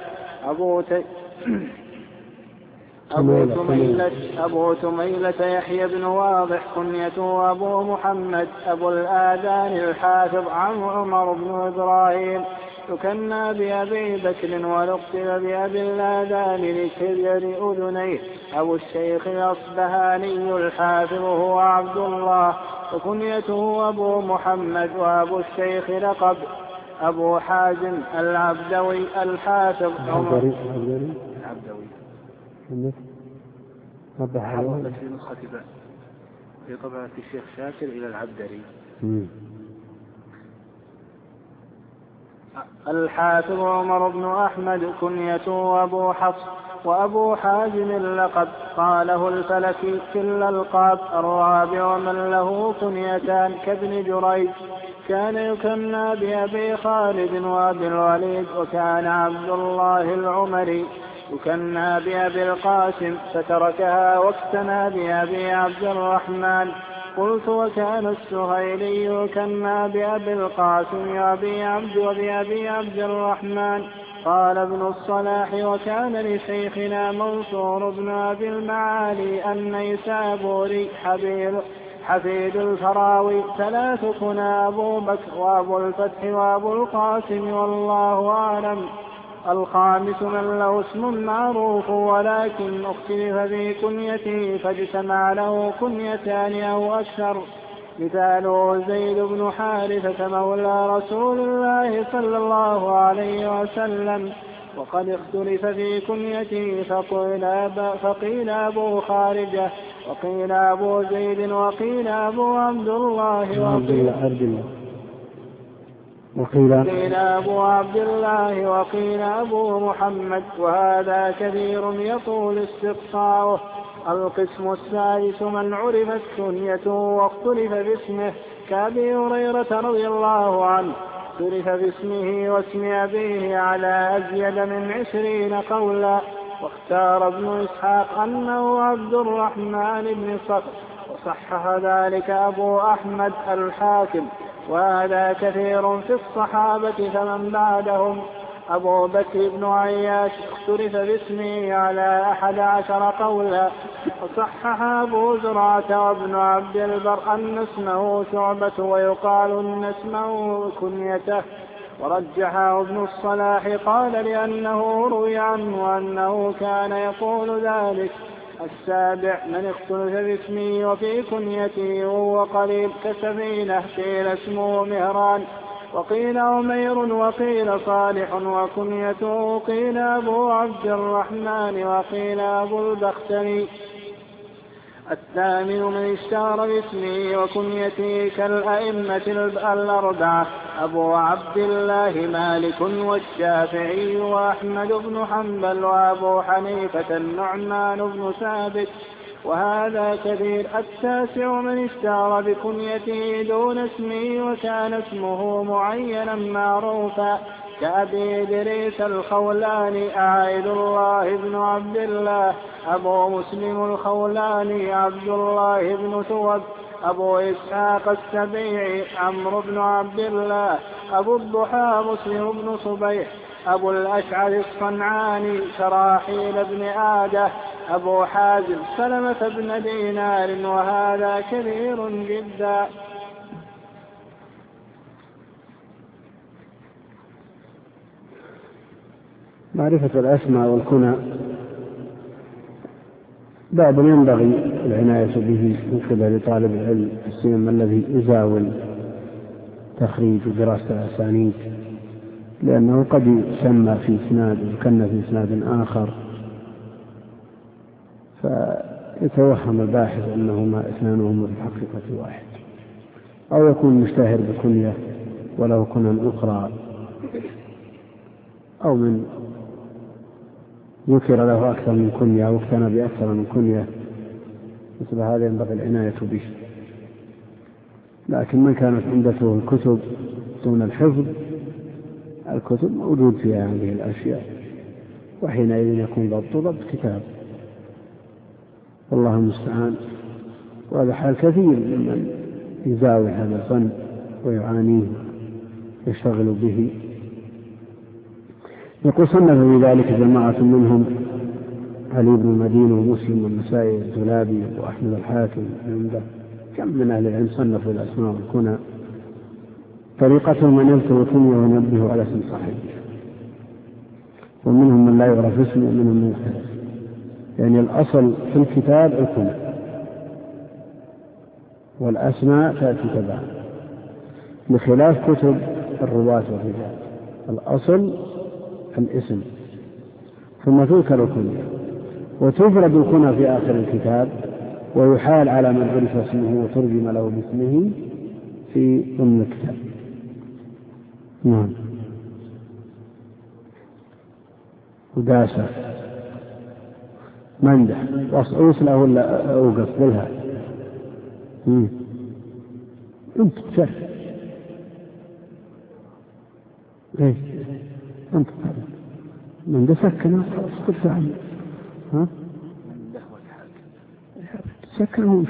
أبو تميلة يحيى بن واضح كنيته أبو محمد أبو الآذان الحافظ عن عمر بن إبراهيم يكنى بأبي بكر ولقب بأبي الآذان لكبر أذنيه. أبو الشيخ الأصبهاني الحافظ هو عبد الله وكنيته أبو محمد. وأبو الشيخ لقب أبو حازم العبدوي الحافظ العبدوي في نسخة في طبعة الشيخ شاكر إلى العبدري. الحافظ عمر بن أحمد كنيته أبو حفص. وأبو حازم اللقب قاله الفلكي في الألقاب. الرابع من له كنيتان كابن جريج كان يكنى بأبي خالد وأبي الوليد. وكان عبد الله العمري يكنى بأبي القاسم فتركها واكتنى بأبي عبد الرحمن. قلت وكان السهيلي يكنى بأبي القاسم وبأبي عبد الرحمن. قال ابن الصلاح وكان لشيخنا منصور بن أبي المعالي النيسابوري حفيد الفراوي 3 كنى أبو بكر وأبو الفتح وأبو القاسم والله أعلم. الخامس من له اسم معروف ولكن اختلف في كنيته فاجتمع له كنيتان أو أكثر. مثاله زيد بن حارثة مولى رسول الله صلى الله عليه وسلم. وقد اختلف في كنيته فقيل أبو خارجة وقيل أبو زيد وقيل أبو عبد الله وقيل أبو عبد الله وقيل أبو محمد. وهذا كثير يطول استقصاؤه. القسم السادس من عرفت كنيته واختلف باسمه كأبي هريرة رضي الله عنه اختلف باسمه واسم أبيه على أزيد من 20 قولا. واختار ابن إسحاق أنه عبد الرحمن بن صخر وصحح ذلك أبو أحمد الحاكم. وهذا كثير في الصحابة فمن بعدهم. أبو بكر بن عياش اختلف باسمه على 11 قولا. وصحح أبو زرعة وابن عبد البر أن اسمه شعبة ويقال أن اسمه كنيته. ورجحه ابن الصلاح قال لأنه روي عنه أنه كان يقول ذلك. السابع من اختلف باسمه وفي كنيته وهو قليل كسفينة قيل اسمه مهران وقيل عمير وقيل صالح وكنيته قيل أبو عبد الرحمن وقيل أبو البختري. الثامن من اشتهر باسمه وكنيته كالأئمة 4 أبو عبد الله مالك والشافعي وأحمد بن حنبل وأبو حنيفة النعمان بن ثابت. وهذا كثير. التاسع من اشتهر بكنيته دون اسمه وكان اسمه معينا معروفا كأبي إدريس الخولاني أعيد الله بن عبد الله، أبو مسلم الخولاني عبد الله بن ثوب، أبو إسحاق السبيعي عمرو بن عبد الله، أبو الضحى مسلم بن صبيح، أبو الأشعث الصنعاني شراحيل بن آدة، أبو حازم سلمة بن دينار، وهذا كثير جدا. معرفة الأسماء والكنى باب ينبغي العناية به من قبل طالب العلم، السيما الذي يزاول تخريج ودراسة الأسانيد، لأنه قد يسمى في إسناد ويكن في إسناد آخر، فيتوهم الباحث أنهما اثنانهما في الحقيقة واحد، أو يكون مشتهر بكنية وله كنى أخرى، أو من ذكر له أكثر من كنية أو اقتنى بأكثر من كنية، مثل هذا ينبغي العناية به. لكن من كانت عندته الكتب دون الحفظ، الكتب موجود فيها هذه الأشياء، وحينئذ يكون ضبط كتاب، والله المستعان. وهذا حال كثير ممن يزاوي هذا الفن ويعانيه يشتغل به. يقول صنف في ذلك جماعة منهم علي بن المديني ومسلم والنسائي والزلابي وأحمد الحاكم وعنده كم من أهل العلم صنفوا الأسماء والكنى. طريقتهم من يذكر الكنية وينبه على اسم صاحبه، ومنهم من لا يعرف اسمه ومنهم من يختلف، يعني الأصل في الكتاب الكنى والأسماء تأتي تبعا، بخلاف كتب الرواة والرجال الأصل الاسم ثم تذكر الكنية، وتفرد الكنى في آخر الكتاب، ويحال على من عرف اسمه وترجم له باسمه في ضمن الكتاب. نعم. وداسة مندح وصله ولا أوقف لها أنت شف إيه أنت من ده سكنه قلت عنه ها سكنهوش.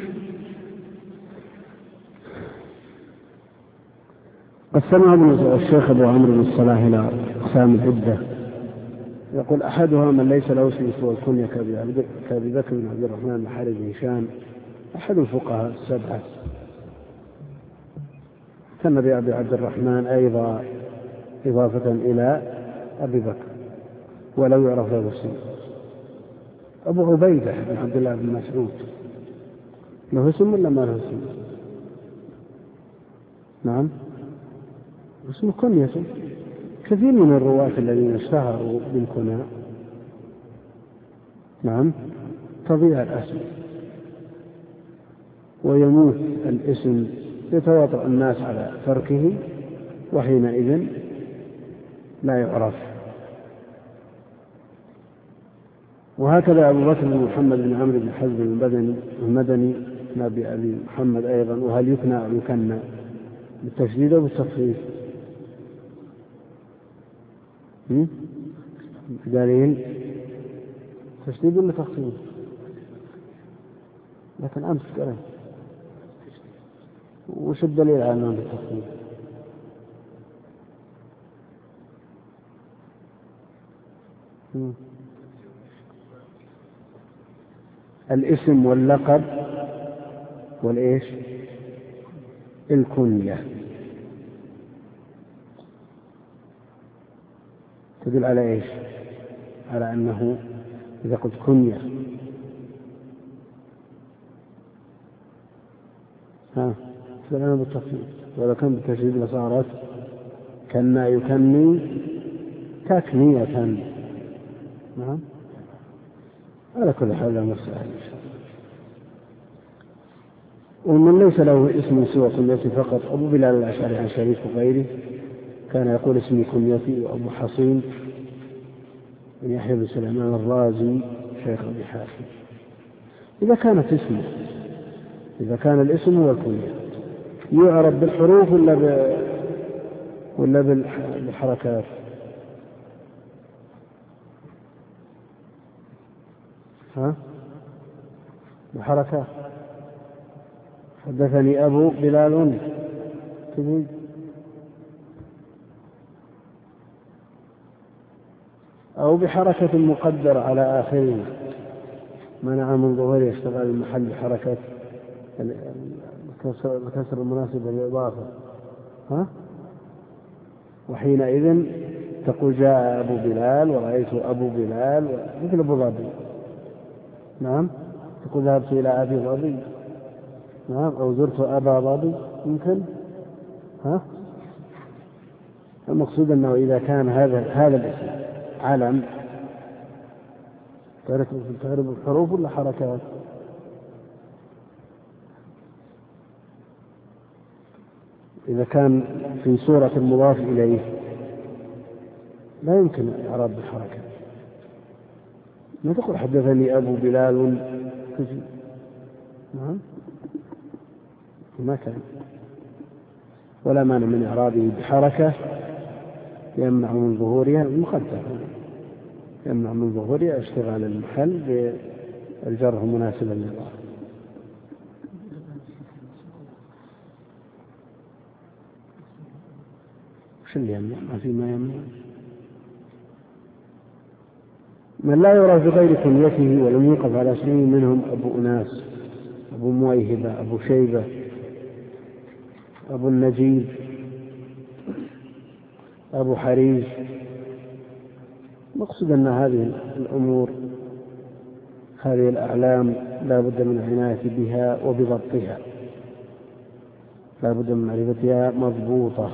قسمها الشيخ أبو عمرو بن الصلاح إلى أقسام العدة، يقول أحدها من ليس له اسم سوى الكنية كأبي بكر بن عبد الرحمن بن حارث بن هشام أحد الفقهاء السبعة، كان بأبي عبد الرحمن أيضا إضافة إلى أبي بكر ولو يعرف له اسم. أبو عبيدة بن عبد الله بن مسعود له اسم ولا ما له اسم؟ نعم اسمه كنية. كثير من الرواة الذين اشتهروا بالكنى نعم تضيع الاسم ويموت الاسم، يتواطأ الناس على تركه وحينئذ لا يعرف. وهكذا أبو بكر بن محمد بن عمرو بن حزم المدني نبي أبي محمد أيضا، وهل يكنى أو يكنى بالتشديد أو بالتخفيف؟ دليل تشديد ولا تخفيف؟ لكن أمس قرأت وش الدليل على أنه بالتخفيف؟ الاسم واللقب والإيش الكنية تدل على إيش؟ على أنه إذا قلت كنية فلنا بالتخفيف، وإذا كان بالتشديد لصارت كنا يكني تكنية. نعم على كل حال لا مسألة. ومن ليس له اسم سوى كنيتي فقط أبو بلال الأشعري عن شريك وغيره كان يقول اسمي كنيتي، وأبو حصين بن يحيى بن سليمان الرازي شيخ أبي حاتم. إذا كانت اسمه، إذا كان الاسم هو الكنية يعرف بالحروف ولا بالحركات؟ ها؟ بحركة. حدثني أبو بلال تجد أو بحركة مقدرة على آخره منع من ظهور يشتغل المحل بحركة الكسر المناسب للإضافة. ها؟ وحينئذ تقول جاء أبو بلال ورأيت أبو بلال مثل أبو ظبي. نعم. تقول ذهبت إلى أبي ظبي. نعم. أو زرت أبا ظبي يمكن. ها؟ المقصود أنه إذا كان هذا الاسم علم تعرف الحروف ولا حركات؟ إذا كان في صورة المضاف إليه لا يمكن إعراب بالحركة. ما تقول حدثني أبو بلال. نعم. ما كان ولا مانع من إعرابه بحركة يمنع من ظهورها المقدر، يمنع من ظهورها اشتغال المحل بالجر مناسبا للإضافة. وش اللي يمنع؟ ما في ما يمنع. من لا يرى بغير كنيته ولم يوقف على اسمه منهم أبو أناس، أبو مويهبة، أبو شيبة، أبو النجيب، أبو حريز. مقصود أن هذه الأمور، هذه الأعلام لا بد من العناية بها وبضبطها، لا بد من معرفتها مضبوطة،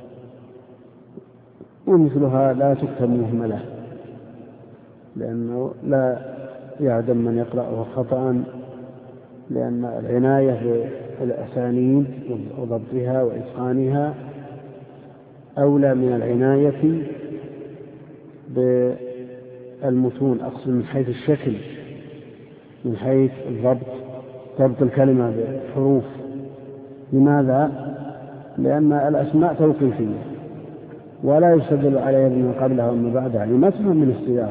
ومثلها لا تكتب مهملة، لأنه لا يعدم من يقرأه خطأ، لأن العناية بالأسانيد وضبطها وإتقانها أولى من العناية بالمتون، أقصد من حيث الشكل، من حيث الضبط، ضبط الكلمة بالحروف. لماذا؟ لأن الأسماء توقيفية ولا يستدل عليها من قبلها ومن بعدها، لما تفهم من السياق.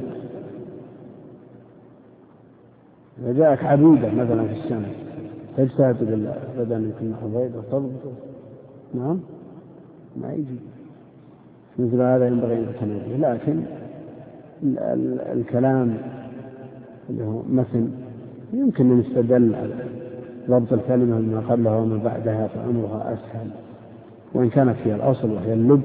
إذا جاءك عبيدة مثلا في السنة تجتهد بدل يكون عبيدة وتضبط. نعم. ما يجي مثل هذا ينبغي أن يتنبه. لكن الكلام اللي هو مثل يمكن أن يستدل على ضبط الكلمة من قبلها ومن بعدها، فأمرها أسهل، وإن كانت هي الأصل وهي اللب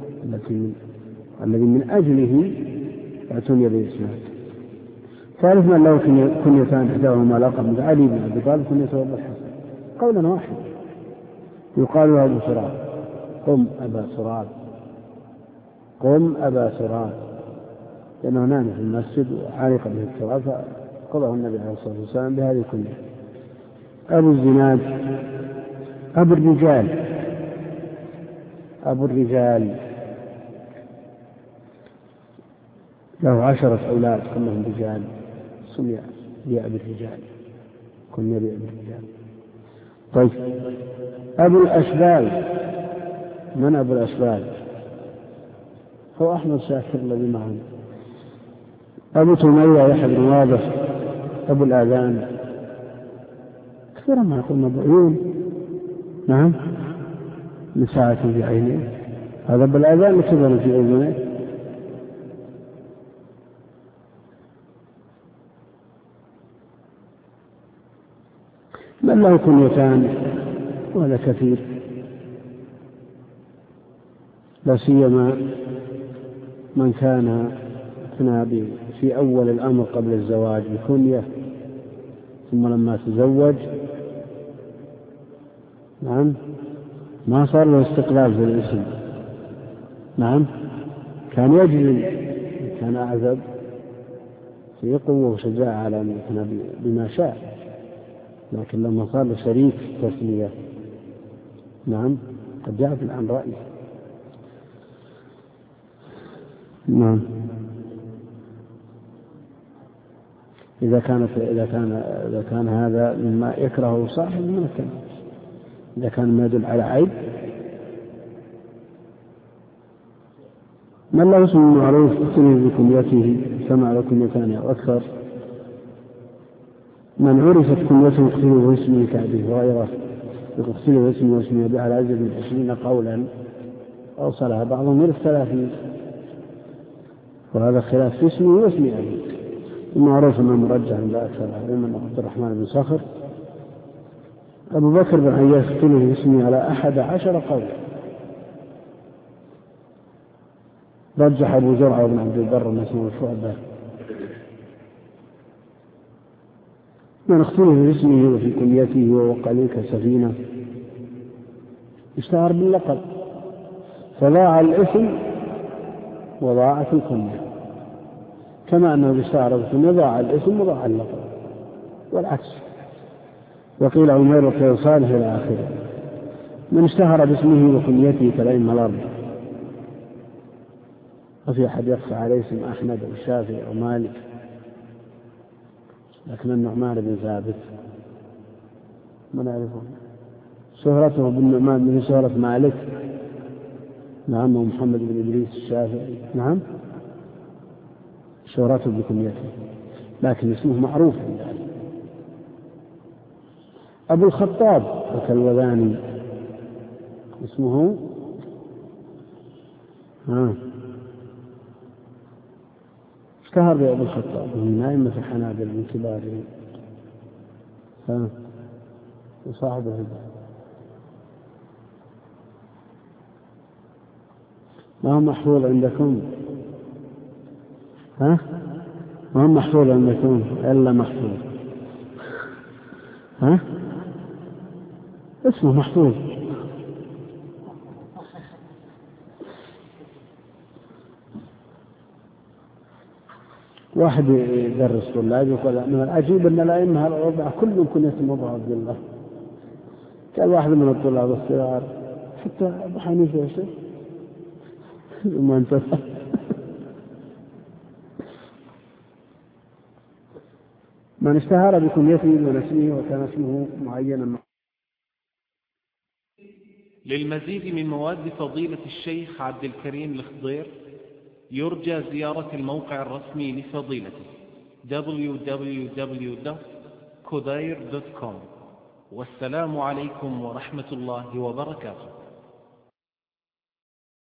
الذي من أجله اعتني بالإسناد. ثالث من له كنيتان إحداهما لقب علي بن أبي طالب كنيته أبو الحسن، قولا واحد يقال له أبو سراد، قم أبا سراد، قم أبا سراد، لأنه نام في المسجد وعالق به التراب فقضاه النبي عليه الصلاة والسلام بهذه الكنية. أبو الزناد، أبو الرجال، أبو الرجال له 10 أولاد كلهم رجال، سمي بأبي الرجال، كنية بأبي الرجال. طيب أبو الأشبال، من أبو الأشبال؟ هو أحمد شاكر الذي معنا. أبو تمية يحيى بن واضح، أبو الآذان، كثيرا ما يقولون أبو عيون. نعم. لساعة في عينه، هذا بالآذان لكبر في أذنه. من له كنيتان وهذا كثير، لا سيما من كان في أول الأمر قبل الزواج بكنية، ثم لما تزوج نعم ما صار له استقلال في الاسم. نعم. كان يجري، كان أعزب في قوة وشجاعة على أن يكون بما شاء، لكن لما صار له شريك تسمية نعم قد جاء في الآن رأي. نعم. إذا كان هذا مما يكرهه صاحب من الكلام، إذا كان ما يدل على عيب. من له اسم معروف اختلف بكنيته، سمع له كنيتان أو أكثر، من عرفت كنيته اقتلوا باسمه كأبي هريرة اقتلوا باسمه واسمه أبي على أزيد من 20 قولا أوصلها بعضهم إلى 30، وهذا خلاف في اسمه واسم أبيه. المعروف أنه مرجح عند أكثر العلماء أن عبد الرحمن بن صخر أبو بكر بن عياش اقتله باسمه على 11 قولا. رجح أبو زرعة بن عبد البر أن اسمه شعبة. من اختلف باسمه وفي كنيته وهو قليل كسفينة اشتهر باللقب فضاع الاسم وضاعت الكنية، كما أنه اشتهر بالكنية ضاع الاسم وضاع اللقب والعكس. وقيل عمير وقيل صالح إلى آخره. من اشتهر باسمه وكنيته كالأئمة الأربعة، وفي أحد يخفى عليه اسم أحمد أو الشافعي أو مالك، لكن النعمان بن ثابت ما نعرفه. شهرته بالنعمان من شهرة مالك، نعم، محمد بن إدريس الشافعي، نعم، شهرته بكنيته، لكن اسمه معروف عندنا. أبو الخطاب الكلوذاني اسمه اشتهر بأبو الخطاب من أئمة الحنابلة من كبارهم وصاحب الهدى. ما هو محفوظ عندكم؟ ما هو محفوظ عندكم إلا محفوظ؟ اسمه محفوظ. واحد يدرس طلاب يقول من العجيب أن الأئمة الأربعة كلهم كنيتهم أبو عبد الله. قال واحد من الطلاب الصغار حتى أبو حنيفة يا شيخ ما انتفع. من اشتهر بكنيته ونسمه وكان اسمه معينا. للمزيد من مواد فضيلة الشيخ عبد الكريم الخضير يرجى زيارة الموقع الرسمي لفضيلته www.khudair.com. والسلام عليكم ورحمة الله وبركاته.